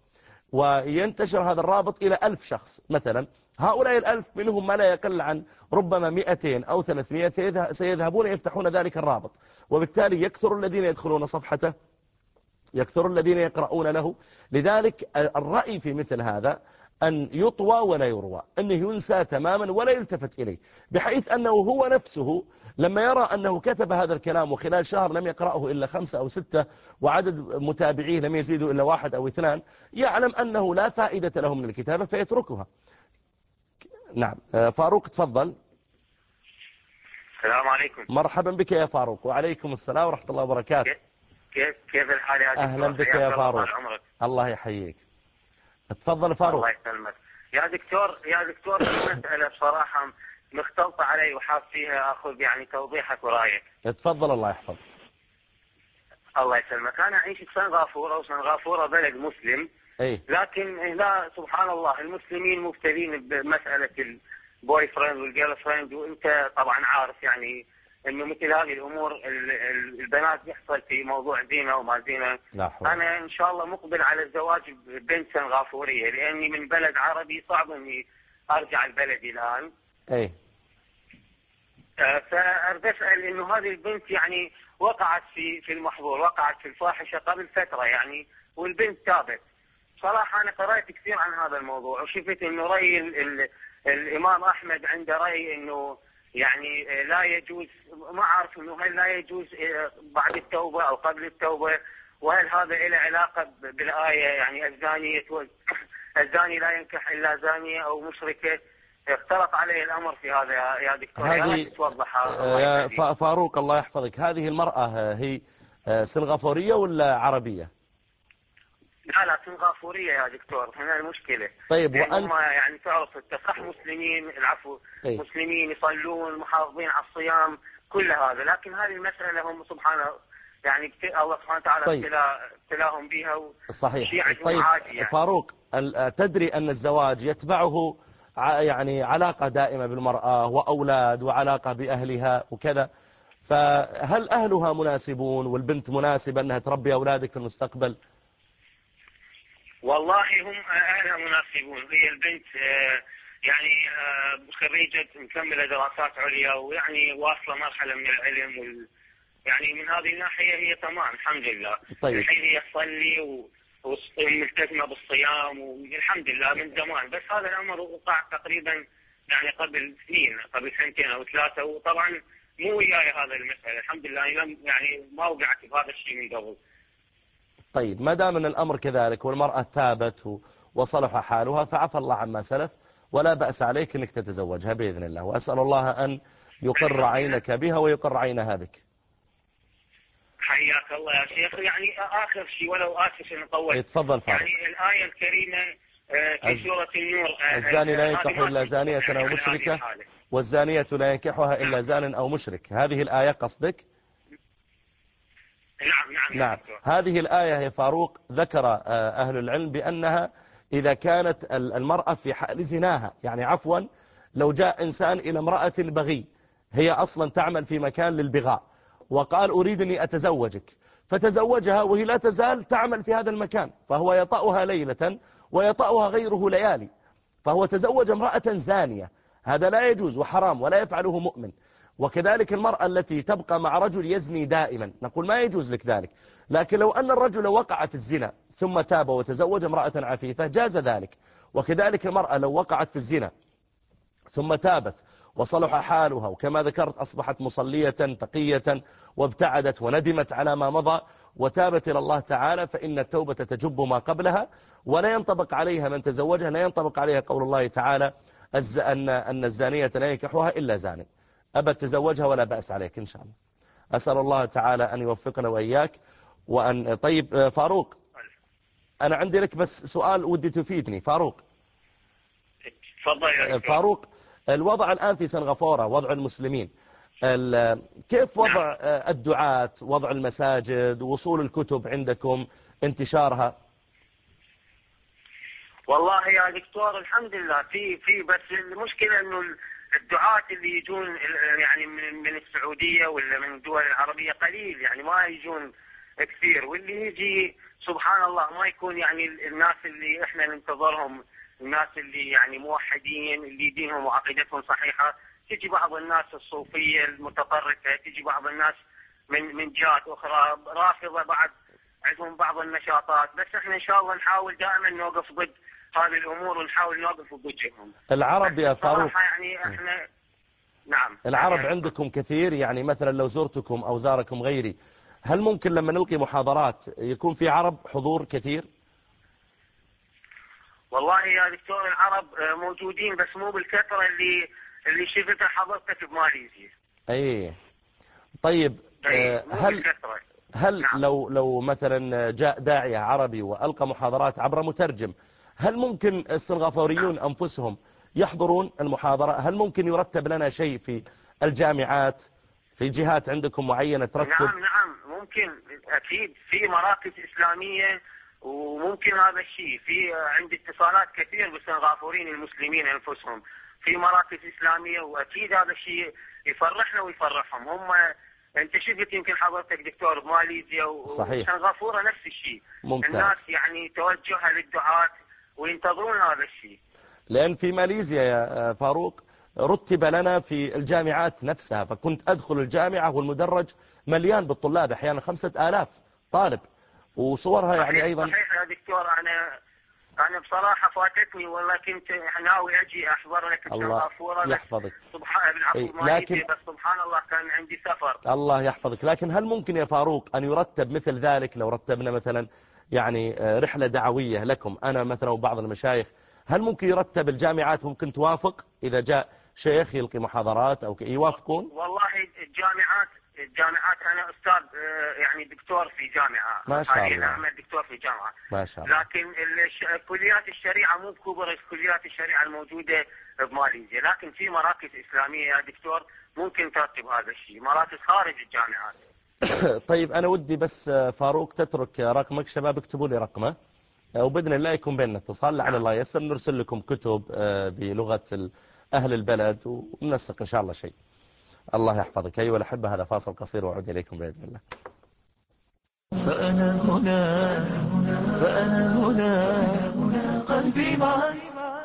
وينتشر هذا الرابط إلى ألف شخص مثلا، هؤلاء الألف منهم ما لا يقل عن ربما مئتين أو ثلاثمائة سيذهبون يفتحون ذلك الرابط، وبالتالي يكثر الذين يدخلون صفحته، يكثر الذين يقرؤون له. لذلك الرأي في مثل هذا أن يطوى ولا يروى، أنه ينسى تماما ولا يلتفت إليه، بحيث أنه هو نفسه لما يرى أنه كتب هذا الكلام وخلال شهر لم يقرأه إلا خمسة أو ستة وعدد متابعيه لم يزيدوا إلا واحد أو اثنان، يعلم أنه لا فائدة له من الكتابة فيتركها. نعم فاروق تفضل. السلام عليكم. مرحبا بك يا فاروق. وعليكم السلام ورحمة الله وبركاته. كيف كيف الحال يا دكتور؟ أهلا بك يا فاروق. الله يحييك. تفضل فاروق. الله يسلمك يا دكتور. يا دكتور المسألة بصراحة مختلطة علي وحاب فيها أخذ يعني توضيحك ورأيك. تفضل الله يحفظك. الله يسلمك. أنا أعيش في سنغافورة، وسنغافورة بلد مسلم. أي. لكن لا سبحان الله المسلمين مبتلين بمسألة البوي فريند والجيرل فريند، وأنت طبعا عارف يعني إنه مثل هذه الأمور البنات يحصل في موضوع زينة وما زينة. أنا إن شاء الله مقبل على الزواج ببنت سنغافورية، لأني من بلد عربي صعب إني أرجع لبلدي الآن. أي. فأريد أسأل إنه هذه البنت يعني وقعت في في المحظور، وقعت في الفاحشة قبل فترة يعني، والبنت تابت. صراحة أنا قرأت كثير عن هذا الموضوع وشفت إنه رأي ال ال الإمام أحمد عنده رأي إنه يعني لا يجوز، ما أعرف إنه هل لا يجوز بعد التوبة أو قبل التوبة، وهل هذا له علاقة بالآية يعني الزانية الزاني لا ينكح إلا زانية أو مشركة؟ اختلط عليه الأمر في هذا يا دكتور. هذه توضحها. فاروق الله يحفظك، هذه المرأة هي سنغافورية ولا عربية؟ لا لا سنغافورية يا دكتور، هنا المشكلة. طيب يعني وأنت هم يعني تعرف التصح مسلمين، العفو طيب. مسلمين يصلون محافظين على الصيام كل هذا، لكن هذه المسألة هم سبحانه يعني الله سبحانه وتعالى طيب. ابتلاهم بها و... صحيح. طيب يعني. فاروق تدري أن الزواج يتبعه يعني علاقة دائمة بالمرأة وأولاد وعلاقة بأهلها وكذا، فهل أهلها مناسبون والبنت مناسبة أنها تربي أولادك في المستقبل؟ والله هم أهلها مناسبون. هي البنت يعني خريجة مكملة دراسات عليا ويعني واصلة مرحلة من العلم وال... يعني من هذه الناحية هي تمام الحمد لله. طيب. الحين هي تصلي و... وملتزمة بالصيام والحمد لله من زمان، بس هذا الأمر وقع تقريبا يعني قبل سنين، قبل سنتين أو ثلاثة، وطبعا مو وياي هذا المسألة الحمد لله، يعني ما وقعت بهذا الشيء من قبل. طيب ما دام ان الأمر كذلك والمرأة تابت وصلح حالها فعفى الله عما سلف، ولا بأس عليك أنك تتزوجها بإذن الله، وأسأل الله أن يقر عينك بها ويقر عينها بك. حياك الله يا شيخ. يعني آخر شيء ولو آسف أن أطول. تفضل فاضل. يعني الآية الكريمة في سورة النور الزاني لا ينكح إلا زانية أو مشركة والزانية لا ينكحها إلا زان أو مشرك، هذه الآية قصدك؟ نعم نعم نعم. هذه الآية يا فاروق ذكر أهل العلم بأنها إذا كانت المرأة في حال زناها، يعني عفوا لو جاء إنسان إلى امرأة بغي هي أصلا تعمل في مكان للبغاء وقال أريد أني أتزوجك، فتزوجها وهي لا تزال تعمل في هذا المكان، فهو يطأها ليلة ويطأها غيره ليالي، فهو تزوج امرأة زانية، هذا لا يجوز وحرام ولا يفعله مؤمن. وكذلك المرأة التي تبقى مع رجل يزني دائما نقول ما يجوز لك ذلك، لكن لو أن الرجل وقع في الزنا ثم تاب وتزوج امرأة عفيفة جاز ذلك. وكذلك المرأة لو وقعت في الزنا ثم تابت وصلح حالها وكما ذكرت أصبحت مصلية تقية وابتعدت وندمت على ما مضى وتابت إلى الله تعالى، فإن التوبة تجب ما قبلها ولا ينطبق عليها من تزوجها، لا ينطبق عليها قول الله تعالى أن أن الزانية لا ينكحها إلا زان. أبد تزوجها ولا بأس عليك إن شاء الله. أسأل الله تعالى أن يوفقنا وإياك. وأن طيب فاروق أنا عندي لك بس سؤال ودي تفيدني. فاروق تفضل. فاروق الوضع الآن في سنغافورة وضع المسلمين كيف وضع الدعاة، وضع المساجد، وصول الكتب عندكم، انتشارها؟ والله يا دكتور الحمد لله في في بس المشكلة انه الدعاة اللي يجون يعني من من السعودية ولا من الدول العربية قليل، يعني ما يجون كثير، واللي يجي سبحان الله ما يكون يعني الناس اللي احنا ننتظرهم، الناس اللي يعني موحدين اللي دينهم وعقيدتهم صحيحة. تجي بعض الناس الصوفية المتطرفة، تجي بعض الناس من من جهات أخرى رافضة بعد عندهم بعض النشاطات، بس احنا إن شاء الله نحاول دائما نوقف ضد هذه الأمور ونحاول نوقف ضدهم. العرب يا فاروق يعني احنا نعم العرب يعني عندكم كثير، يعني مثلا لو زرتكم أو زاركم غيري هل ممكن لما نلقي محاضرات يكون في عرب حضور كثير؟ والله يا دكتور العرب موجودين بس مو بالكثرة اللي اللي شفتها حضرتك بماليزيا. اي طيب أي هل هل نعم. لو لو مثلا جاء داعية عربي وألقى محاضرات عبر مترجم هل ممكن السنغافوريون نعم. أنفسهم يحضرون المحاضرة؟ هل ممكن يرتب لنا شيء في الجامعات في جهات عندكم معينة ترتب؟ نعم نعم ممكن أكيد في مراكز إسلامية وممكن هذا الشيء. في عندي اتصالات كثير بالسنغافوريين المسلمين أنفسهم في مراكز إسلامية، وأكيد هذا الشيء يفرحنا ويفرحهم. هم أنت شفت يمكن حضرتك دكتور بماليزيا وسنغافورة نفس الشيء. ممتاز. الناس يعني توجهها للدعاة وينتظرون هذا الشيء. لأن في ماليزيا يا فاروق رتب لنا في الجامعات نفسها، فكنت أدخل الجامعة والمدرج مليان بالطلاب أحيانا خمسة آلاف طالب، وصورها يعني صحيح أيضا. صحيح يا دكتور أنا أنا بصراحة فاتتني والله، كنت ناوي أجي أحضر لك الله بسنغافورة يحفظك. سبحان بالعفو إيه ماليزيا لكن بس سبحان الله كان مثلا عندي سفر. الله يحفظك. لكن هل ممكن يا فاروق أن يرتب مثل ذلك لو رتبنا مثلا يعني رحلة دعوية لكم أنا مثلا وبعض المشايخ، هل ممكن يرتب الجامعات ممكن توافق إذا جاء شيخ يلقي محاضرات أو يوافقون؟ والله الجامعات الجامعات أنا أستاذ يعني دكتور في جامعة، ما شاء الله، أعمل دكتور في جامعة ما شاء الله. لكن كليات الشريعة مو بكبر كليات الشريعة الموجودة بماليزيا، لكن في مراكز إسلامية يا دكتور ممكن ترتب هذا الشيء، مراكز خارج الجامعات. طيب أنا ودي بس فاروق تترك رقمك، شباب اكتبوا لي رقمه وبإذن الله يكون بيننا اتصال، لعل الله يسر نرسل لكم كتب بلغة أهل البلد وننسق إن شاء الله شيء. الله يحفظك. أيها الأحبة هذا فاصل قصير وأعود إليكم بإذن الله. فأنا هنا فأنا هنا قلبي معك.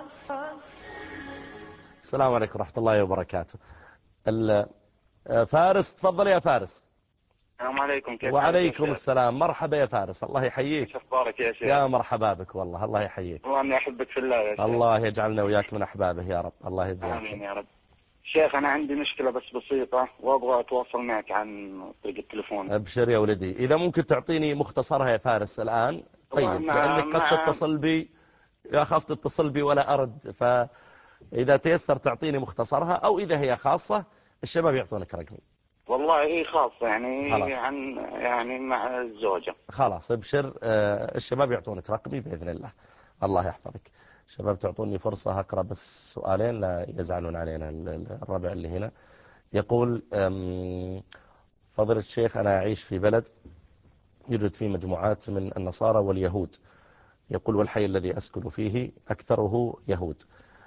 السلام عليكم ورحمة الله وبركاته. فارس تفضل يا فارس. السلام عليكم. كيف وعليكم السلام. مرحبا يا فارس، الله يحييك. ايش اخبارك يا شيخ؟ يا مرحبا بك والله، الله يحييك. والله اني احبك في الله يا شيخ. الله يجعلنا وياك من احبابه يا رب، الله يجزاك. امين يا رب. شيخ انا عندي مشكلة بس بسيطة وابغى اتواصل معك عن طريق التليفون. ابشر يا ولدي، اذا ممكن تعطيني مختصرها يا فارس الان. طيب لانك قد تتصل بي، يا اخاف تتصل بي ولا ارد، فاذا تيسر تعطيني مختصرها او اذا هي خاصة الشباب يعطونك رقمي. والله هي خاصة يعني خلاص. عن يعني مع الزوجة. خلاص ابشر، الشباب يعطونك رقمي بإذن الله. الله يحفظك. شباب تعطوني فرصة أقرأ بس سؤالين لا يزعلون علينا الربع اللي هنا. يقول فضيلة الشيخ أنا أعيش في بلد يوجد فيه مجموعات من النصارى واليهود، يقول والحي الذي أسكن فيه أكثره يهود،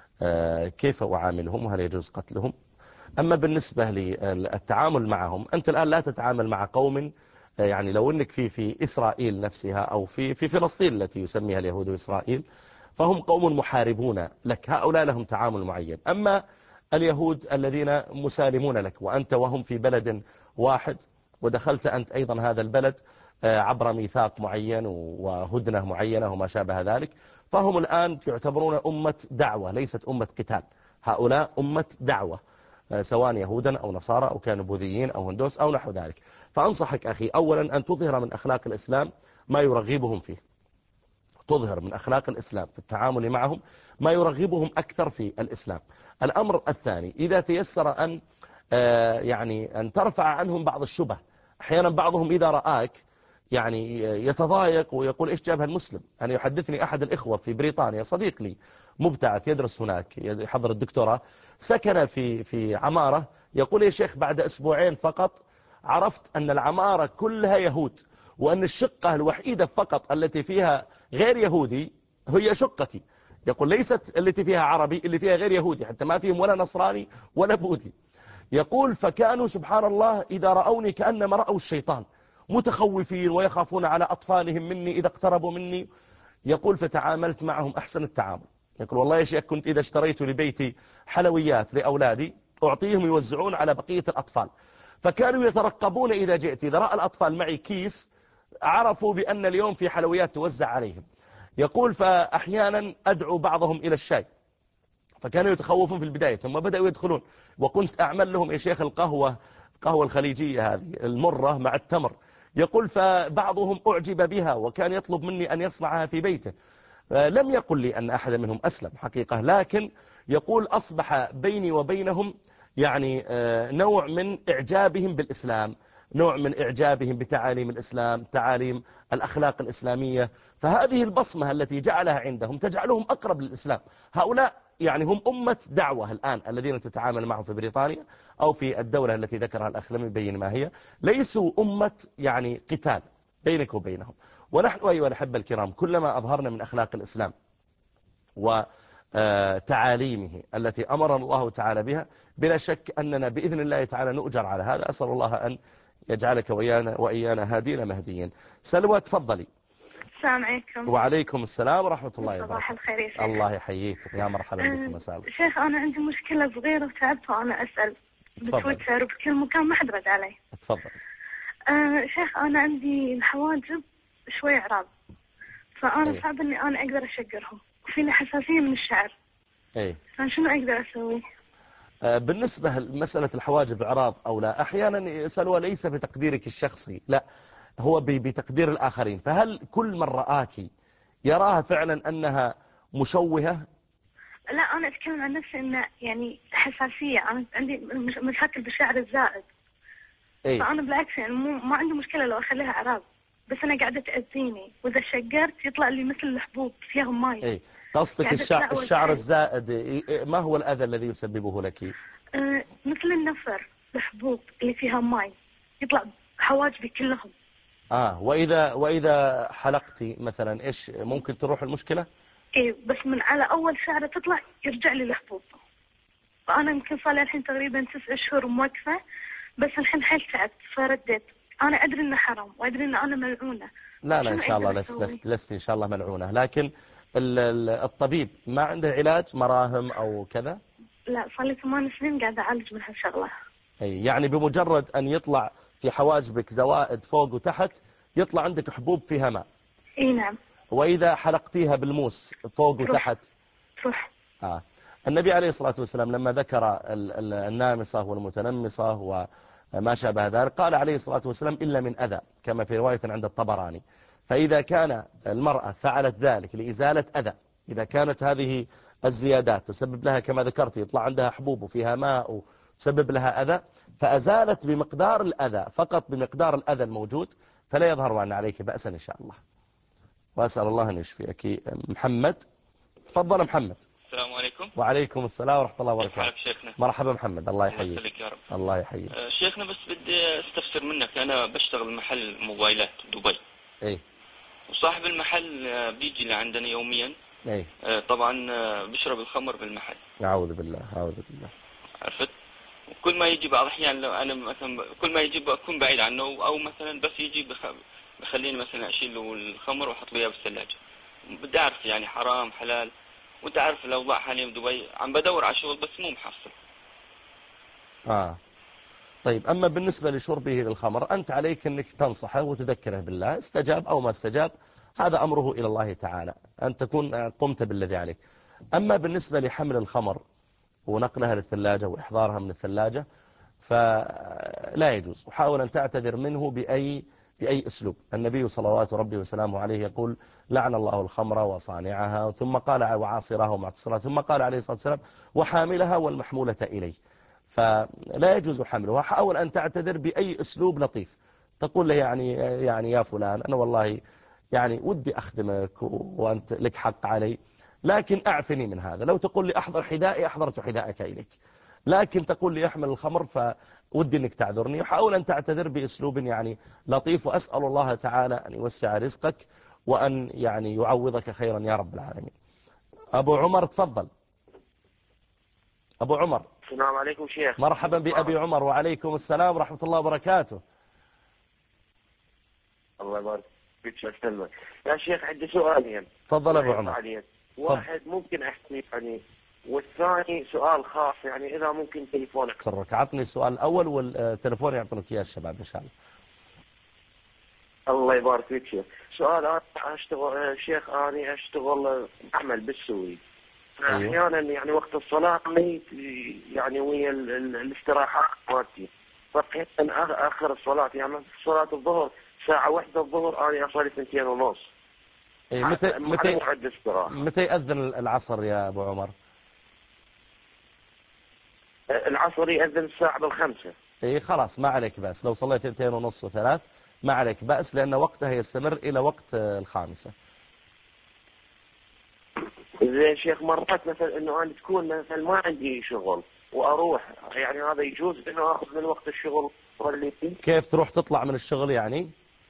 كيف أعاملهم وهل يجوز قتلهم؟ أما بالنسبة للتعامل معهم، أنت الآن لا تتعامل مع قوم، يعني لو أنك في في إسرائيل نفسها أو في في فلسطين التي يسميها اليهود إسرائيل، فهم قوم محاربون لك، هؤلاء لهم تعامل معين. أما اليهود الذين مسالمون لك وأنت وهم في بلد واحد، ودخلت أنت أيضا هذا البلد عبر ميثاق معين وهدنة معينة وما شابه ذلك، فهم الآن يعتبرون أمة دعوة ليست أمة قتال. هؤلاء أمة دعوة سواء يهودا أو نصارى أو كانوا بوذيين أو هندوس أو نحو ذلك. فأنصحك أخي أولا أن تظهر من أخلاق الإسلام ما يرغبهم فيه، تظهر من أخلاق الإسلام في التعامل معهم ما يرغبهم أكثر في الإسلام. الأمر الثاني إذا تيسر أن يعني أن ترفع عنهم بعض الشبه. أحيانا بعضهم إذا رآك يعني يتضايق ويقول إيش جابها المسلم. أنا يحدثني أحد الإخوة في بريطانيا، صديق لي مبتعث يدرس هناك يحضر الدكتوراه، سكن في في عمارة، يقول يا شيخ بعد أسبوعين فقط عرفت أن العمارة كلها يهود، وأن الشقة الوحيدة فقط التي فيها غير يهودي هي شقتي. يقول ليست التي فيها عربي، اللي فيها غير يهودي، حتى ما فيهم ولا نصراني ولا بوذي. يقول فكانوا سبحان الله إذا رأوني كأنما رأوا الشيطان، متخوفين ويخافون على أطفالهم مني إذا اقتربوا مني. يقول فتعاملت معهم أحسن التعامل. يقول والله يا شيخ كنت إذا اشتريت لبيتي حلويات لأولادي أعطيهم يوزعون على بقية الأطفال، فكانوا يترقبون إذا جئت، إذا رأى الأطفال معي كيس عرفوا بأن اليوم في حلويات توزع عليهم. يقول فأحيانا أدعو بعضهم إلى الشاي، فكانوا يتخوفون في البداية ثم بدأوا يدخلون، وكنت أعمل لهم يا شيخ القهوة القهوة الخليجية هذه المرة مع التمر. يقول فبعضهم أعجب بها وكان يطلب مني أن يصنعها في بيته. لم يقل لي أن أحد منهم أسلم حقيقة، لكن يقول أصبح بيني وبينهم يعني نوع من إعجابهم بالإسلام، نوع من إعجابهم بتعاليم الإسلام، تعاليم الأخلاق الإسلامية. فهذه البصمة التي جعلها عندهم تجعلهم أقرب للإسلام. هؤلاء يعني هم أمة دعوة الآن الذين تتعامل معهم في بريطانيا أو في الدولة التي ذكرها الأخ لم يبين ما هي، ليسوا أمة يعني قتال بينك وبينهم. ونحن أيها الأحبة الكرام كلما أظهرنا من أخلاق الإسلام وتعاليمه التي أمر الله تعالى بها، بلا شك أننا بإذن الله تعالى نؤجر على هذا. أسأل الله أن يجعلك وإيانا, وإيانا هادين مهديين. سلوى تفضلي. السلام عليكم. وعليكم السلام ورحمة الله وبركاته. صباح الخير يا شيخ. الله يحييكم، يا مرحبا بكم. مساء شيخ أنا عندي مشكلة صغيرة وتعبت وأنا أسأل بتويتر وبكل مكان ما حد رد علي. تفضل. آه شيخ أنا عندي الحواجب شوي عراض، فأنا أيه. صعب إني أنا أقدر أشقرهم، وفي لي حساسية من الشعر. ايه فشنو أقدر أسوي؟ بالنسبة لمسألة الحواجب إعراض أو لا، أحيانا يسألوا ليس بتقديرك الشخصي، لا هو بتقدير الآخرين. فهل كل من رآك يراها فعلا أنها مشوهة؟ لا أنا أتكلم عن نفسي إنه يعني حساسية، أنا عندي مش- مشاكل بالشعر الزائد. إيه؟ فأنا بالعكس يعني مو ما عندي مشكلة لو أخليها أعراض، بس أنا قاعدة تأذيني، وإذا شقرت يطلع لي مثل الحبوب فيهم ماي. إيه؟ قصدك قاعدة الشعر, أتلعوج الشعر حيل. الزائد، إيه- ما هو الأذى الذي يسببه لك؟ آه مثل النفر، الحبوب اللي فيها ماي يطلع حواجبي كلهم. آه وإذا, وإذا حلقتي مثلا إيش ممكن تروح المشكلة؟ إيه بس من على أول شعرة تطلع يرجع لي الحبوب. فأنا يمكن صار لي الحين تقريبا تسع شهور موقفة، بس الحين حيل تعبت فرديت. أنا أدري إنه حرام وأدري إنه أنا ملعونة. لا لا شو إن شاء الله أقدر لست, أسوي؟ لست, لست إن شاء الله ملعونة، لكن ال- ال- الطبيب ما عنده علاج مراهم أو كذا؟ لا صار لي ثمان سنين قاعدة أعالج من هالشغلة. أي يعني بمجرد أن يطلع في حواجبك زوائد فوق وتحت يطلع عندك حبوب فيها ماء؟ إي نعم. وإذا حلقتيها بالموس فوق تروح. وتحت؟ تروح. آه. النبي عليه الصلاة والسلام لما ذكر ال- ال- النامصة والمتنمصة وما شابه ذلك قال عليه الصلاة والسلام إلا من أذى، كما في رواية عند الطبراني. فإذا كان المرأة فعلت ذلك لإزالة أذى، إذا كانت هذه الزيادات تسبب لها كما ذكرت يطلع عندها حبوب وفيها ماء وتسبب لها أذى، فأزالت بمقدار الأذى فقط بمقدار الأذى الموجود، فلا يظهر عن عليك بأسا إن شاء الله. وأسأل الله أن يشفيك. محمد، تفضل محمد. السلام عليكم. وعليكم السلام ورحمة الله كيف وبركاته. حالك شيخنا؟ مرحبا محمد، الله يحييك. الله يسلمك يا رب. الله يحييك. آه، شيخنا بس بدي استفسر منك، أنا بشتغل محل موبايلات دبي. ايه. وصاحب المحل آه، بيجي لعندنا يوميا. ايه. آه، طبعا آه، بيشرب الخمر بالمحل. أعوذ بالله أعوذ بالله. عرفت؟ وكل ما يجي بعض الأحيان لو أنا مثلا كل ما يجي بكون بعيد عنه، أو مثلا بس يجي بخ... بخليني مثلا أشيل له الخمر وأحط له إياه بالثلاجة. بدي أعرف يعني حرام حلال، وأنت عارف الأوضاع حاليا بدبي، عم بدور على شغل بس مو محصل. آه. طيب أما بالنسبة لشربه للخمر أنت عليك أنك تنصحه وتذكره بالله، استجاب أو ما استجاب هذا أمره إلى الله تعالى، أن تكون قمت بالذي عليك. أما بالنسبة لحمل الخمر ونقلها للثلاجة وإحضارها من الثلاجة فلا يجوز، وحاول أن تعتذر منه بأي بأي أسلوب. النبي صلوات ربي وسلامه عليه يقول لعن الله الخمر وصانعها، ثم قال وعاصرها ومعتصرها، ثم قال عليه الصلاة والسلام وحاملها والمحمولة إليه. فلا يجوز حملها. حاول أن تعتذر بأي أسلوب لطيف، تقول له يعني يعني يا فلان أنا والله يعني ودي أخدمك وأنت لك حق علي، لكن أعفني من هذا. لو تقول لي أحضر حذائي أحضرت حذائك إليك، لكن تقول لي أحمل الخمر فودي أنك تعذرني. وحاول أن تعتذر بأسلوب يعني لطيف، وأسأل الله تعالى أن يوسع رزقك وأن يعني يعوضك خيرا يا رب العالمين. أبو عمر تفضل. أبو عمر. السلام عليكم شيخ. مرحبا بأبي عمر. وعليكم السلام ورحمة الله وبركاته. الله يبارك فيك شيخ. يا شيخ عندي سؤالين. تفضل أبو عمر. سؤالين. واحد ممكن أحكي يعني، والثاني سؤال خاص يعني إذا ممكن تليفونك. سرك عطني السؤال الأول والتليفون يعطونك إياه الشباب إن شاء الله. الله يبارك فيك شيخ. سؤال أنا أشتغل شيخ، أنا أشتغل أعمل بالسويد. أيوه. أحيانا يعني وقت الصلاة يعني ويا الاستراحات مالتي، فأحيانا آخر الصلاة يعني في صلاة الظهر ساعة واحدة الظهر أنا أصلي ثنتين ونص. إيه متى متى متى يأذن العصر يا أبو عمر؟ العصر يأذن الساعة بالخمسة. إيه خلاص ما عليك بأس، لو صليت اثنتين ونص وثلاث ما عليك بأس، لأن وقتها يستمر إلى وقت الخامسة. زين شيخ، مرات مثلا إنه أنا تكون مثلا ما عندي شغل وأروح، يعني هذا يجوز إنه أخذ من وقت الشغل واللي فيه؟ كيف تروح تطلع من الشغل يعني؟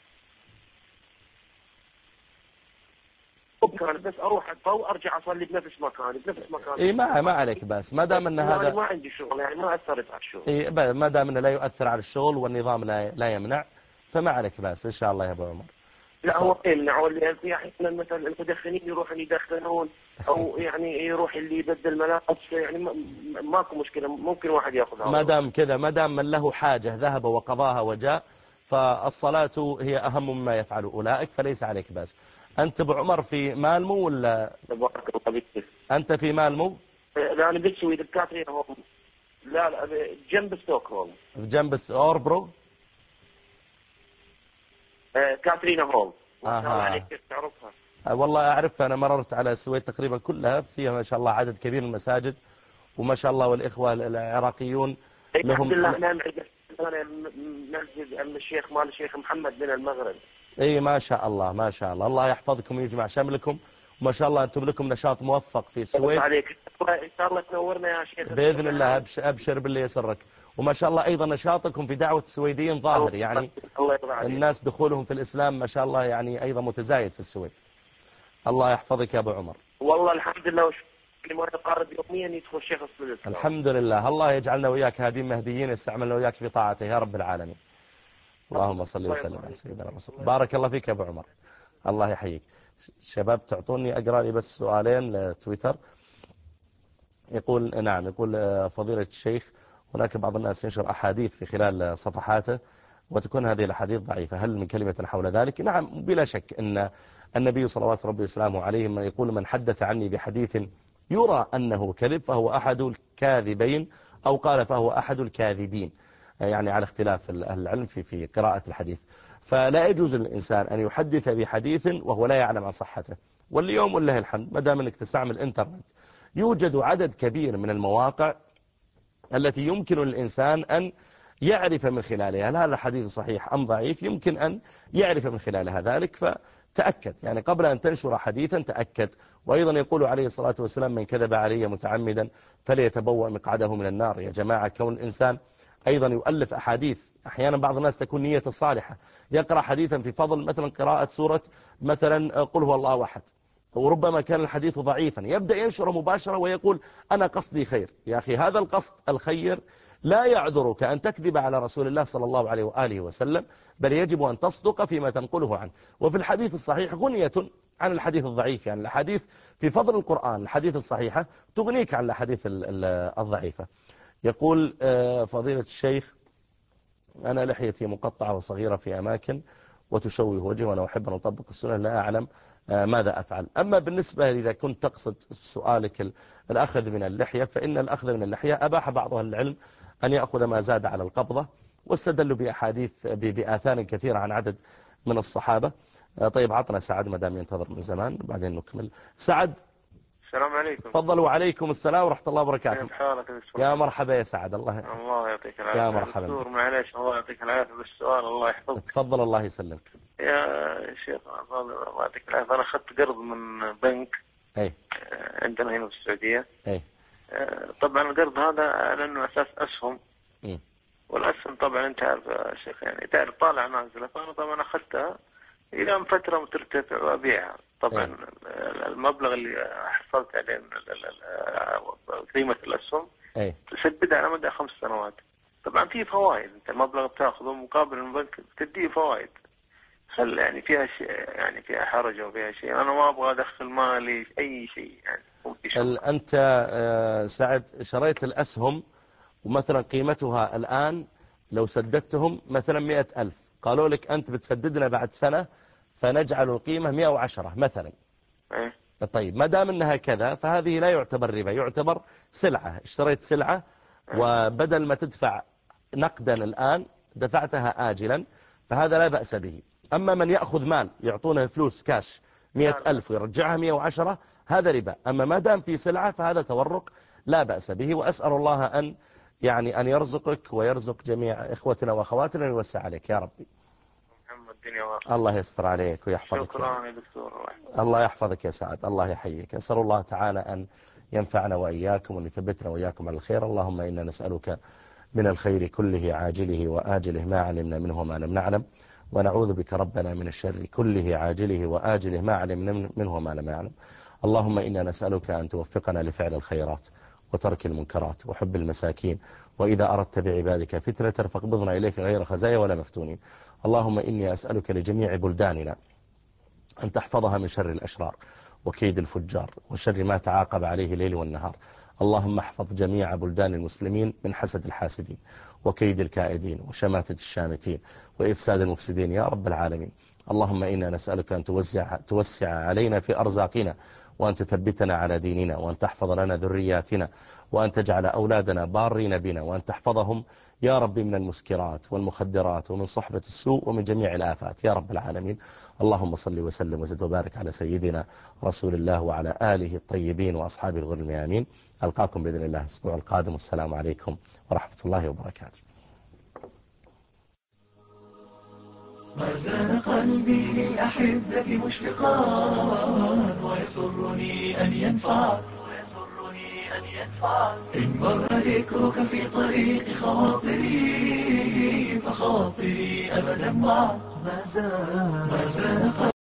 مكان بس اروح او ارجع اصلي بنفس مكاني بنفس مكاني. اي ما ما عليك بس ما دام ان هذا ما عندي شغل يعني ما اثرت على الشغل. اي ما دام انه لا يؤثر على الشغل والنظام لا لا يمنع فما عليك بس ان شاء الله يا ابو عمر. لا هو يمنع، واللي يعني مثلا المدخنين يروحون يدخنون او يعني يروح اللي يبدل ملابس، يعني ماكو مشكله، ممكن واحد ياخذها. ما دام كذا، ما دام من له حاجه ذهب وقضاها وجاء، فالصلاه هي اهم مما يفعل اولئك، فليس عليك بس. أنت أبو عمر في مالمو ولا؟ تبارك الله بك. أنت في مالمو؟ لا أنا بالسويد الكاترين هم. لا لا جنب ستوكهولم. جنب أوربرو. آه كاترينا هول. ما شاء الله آه. عليك كيف تعرفها؟ آه والله أعرفها، أنا مررت على السويد تقريبا كلها، فيها ما شاء الله عدد كبير من المساجد، وما شاء الله والإخوة العراقيون لهم. الحمد لله احنا مسجد الشيخ مال الشيخ محمد من المغرب. اي ما شاء الله ما شاء الله، الله يحفظكم ويجمع شملكم، وما شاء الله أنتم لكم نشاط موفق في السويد. عليك ان شاء الله تنورنا يا شيخ بإذن الله. أبشر, أبشر باللي يسرك. وما شاء الله أيضا نشاطكم في دعوة السويديين ظاهر، يعني الناس دخولهم في الإسلام ما شاء الله يعني أيضا متزايد في السويد. الله يحفظك يا أبو عمر. والله الحمد لله وش لما يقارب يوميا يدخل الشيخ السويد. الحمد لله. الله يجعلنا وياك هادين مهديين يستعملنا وياك في طاعته يا رب العالمين. اللهم صل وسلم على سيدنا رسول الله. بارك الله فيك يا أبو عمر، الله يحييك. شباب تعطوني أقرأ لي بس سؤالين لتويتر. يقول نعم، يقول فضيلة الشيخ هناك بعض الناس ينشر أحاديث في خلال صفحاته وتكون هذه الأحاديث ضعيفة، هل من كلمة حول ذلك؟ نعم بلا شك أن النبي صلوات ربي وسلامه عليه من يقول من حدث عني بحديث يرى أنه كذب فهو أحد الكاذبين، أو قال فهو أحد الكاذبين، يعني على اختلاف أهل العلم في في قراءة الحديث. فلا يجوز للإنسان أن يحدث بحديث وهو لا يعلم عن صحته. واليوم والله الحمد ما دام أنك تستعمل الإنترنت يوجد عدد كبير من المواقع التي يمكن للإنسان أن يعرف من خلالها هل هذا الحديث صحيح أم ضعيف، يمكن أن يعرف من خلالها ذلك. فتأكد يعني قبل أن تنشر حديثا تأكد. وأيضا يقول عليه الصلاة والسلام من كذب علي متعمدا فليتبوأ مقعده من النار. يا جماعة كون الإنسان أيضا يؤلف أحاديث، أحيانا بعض الناس تكون نية الصالحة يقرأ حديثا في فضل مثلا قراءة سورة مثلا قل هو الله أحد، وربما كان الحديث ضعيفا يبدأ ينشر مباشرة ويقول أنا قصدي خير. يا أخي هذا القصد الخير لا يعذرك أن تكذب على رسول الله صلى الله عليه وآله وسلم، بل يجب أن تصدق فيما تنقله عنه. وفي الحديث الصحيح غنية عن الحديث الضعيف، يعني الحديث في فضل القرآن الحديث الصحيحة تغنيك عن الحديث الضعيفة. يقول فضيلة الشيخ أنا لحيتي مقطعة وصغيرة في أماكن وتشوه وجهي وأنا أحب أن أطبق السنة لا أعلم ماذا أفعل. أما بالنسبة إذا كنت تقصد سؤالك الأخذ من اللحية، فإن الأخذ من اللحية أباح بعض أهل العلم أن يأخذ ما زاد على القبضة، واستدلوا بأحاديث بآثار كثيرة عن عدد من الصحابة. طيب عطنا سعد ما دام ينتظر من زمان بعدين نكمل. سعد السلام عليكم. تفضلوا. وعليكم السلام ورحمة الله وبركاته. كيف حالك يا دكتور؟ يا مرحبا يا سعد. الله الله يعطيك العافية يا مرحبا دكتور. معليش الله يعطيك العافية بالسؤال الله يحفظك. تفضل الله يسلمك يا شيخ. الله يعطيك العافية. أنا أخذت قرض من بنك أي عندنا هنا في السعودية. أي طبعا القرض هذا على أنه أساس أسهم، م. والأسهم طبعا أنت عارف يا شيخ يعني تعرف طالع نازلة، فأنا طبعا أخذتها إلى فترة ترتفع وأبيعها. طبعا أي. المبلغ اللي حصلت عليه من قيمة الأسهم أي. تسدد على مدى خمس سنوات. طبعا في فوائد، أنت المبلغ بتاخذه مقابل البنك تديه فوائد. خل يعني فيها شيء يعني فيها حرج وفيها شيء، أنا ما أبغى أدخل مالي أي شيء يعني. أنت سعد شريت الأسهم ومثلا قيمتها الآن لو سددتهم مثلا مئة ألف، قالوا لك أنت بتسددنا بعد سنة فنجعل القيمة مئة وعشرة مثلا. أه؟ طيب ما دام أنها كذا فهذه لا يعتبر ربا، يعتبر سلعة. اشتريت سلعة وبدل ما تدفع نقدا الآن دفعتها آجلا، فهذا لا بأس به. أما من يأخذ مال يعطونه فلوس كاش مئة ألف ويرجعها مئة وعشرة هذا ربا. أما ما دام في سلعة فهذا تورق لا بأس به. وأسأل الله أن يعني أن يرزقك ويرزق جميع إخوتنا وأخواتنا ويوسع عليك يا ربي. الله يستر عليك ويحفظك. شكرا يا دكتور. الله يحفظك يا سعد، الله يحييك. أسأل الله تعالى أن ينفعنا وإياكم وأن يثبتنا وإياكم على الخير. اللهم إنا نسألك من الخير كله عاجله وآجله ما علمنا منه وما لم نعلم، ونعوذ بك ربنا من الشر كله عاجله وآجله ما علمنا منه وما لم نعلم. اللهم إنا نسألك أن توفقنا لفعل الخيرات وترك المنكرات وحب المساكين، وإذا أردت بعبادك فتنة فاقبضنا إليك غير خزايا ولا مفتونين. اللهم إني أسألك لجميع بلداننا أن تحفظها من شر الأشرار وكيد الفجار وشر ما تعاقب عليه الليل والنهار. اللهم احفظ جميع بلدان المسلمين من حسد الحاسدين وكيد الكائدين وشماتة الشامتين وإفساد المفسدين يا رب العالمين. اللهم إنا نسألك أن توسع, توسع علينا في أرزاقنا وأن تثبتنا على ديننا، وأن تحفظ لنا ذرياتنا، وأن تجعل أولادنا بارين بنا، وأن تحفظهم يا رب من المسكرات والمخدرات ومن صحبة السوء ومن جميع الآفات يا رب العالمين. اللهم صل وسلم وزد وبارك على سيدنا رسول الله وعلى آله الطيبين وأصحابه الغر الميامين. ألقاكم بإذن الله الأسبوع القادم، والسلام عليكم ورحمة الله وبركاته. ما زال قلبي للأحبة مشفقا ويسرني أن ينفع إن مر ذكرك في طريق خواطري فخواطري أبدا معك. ما زال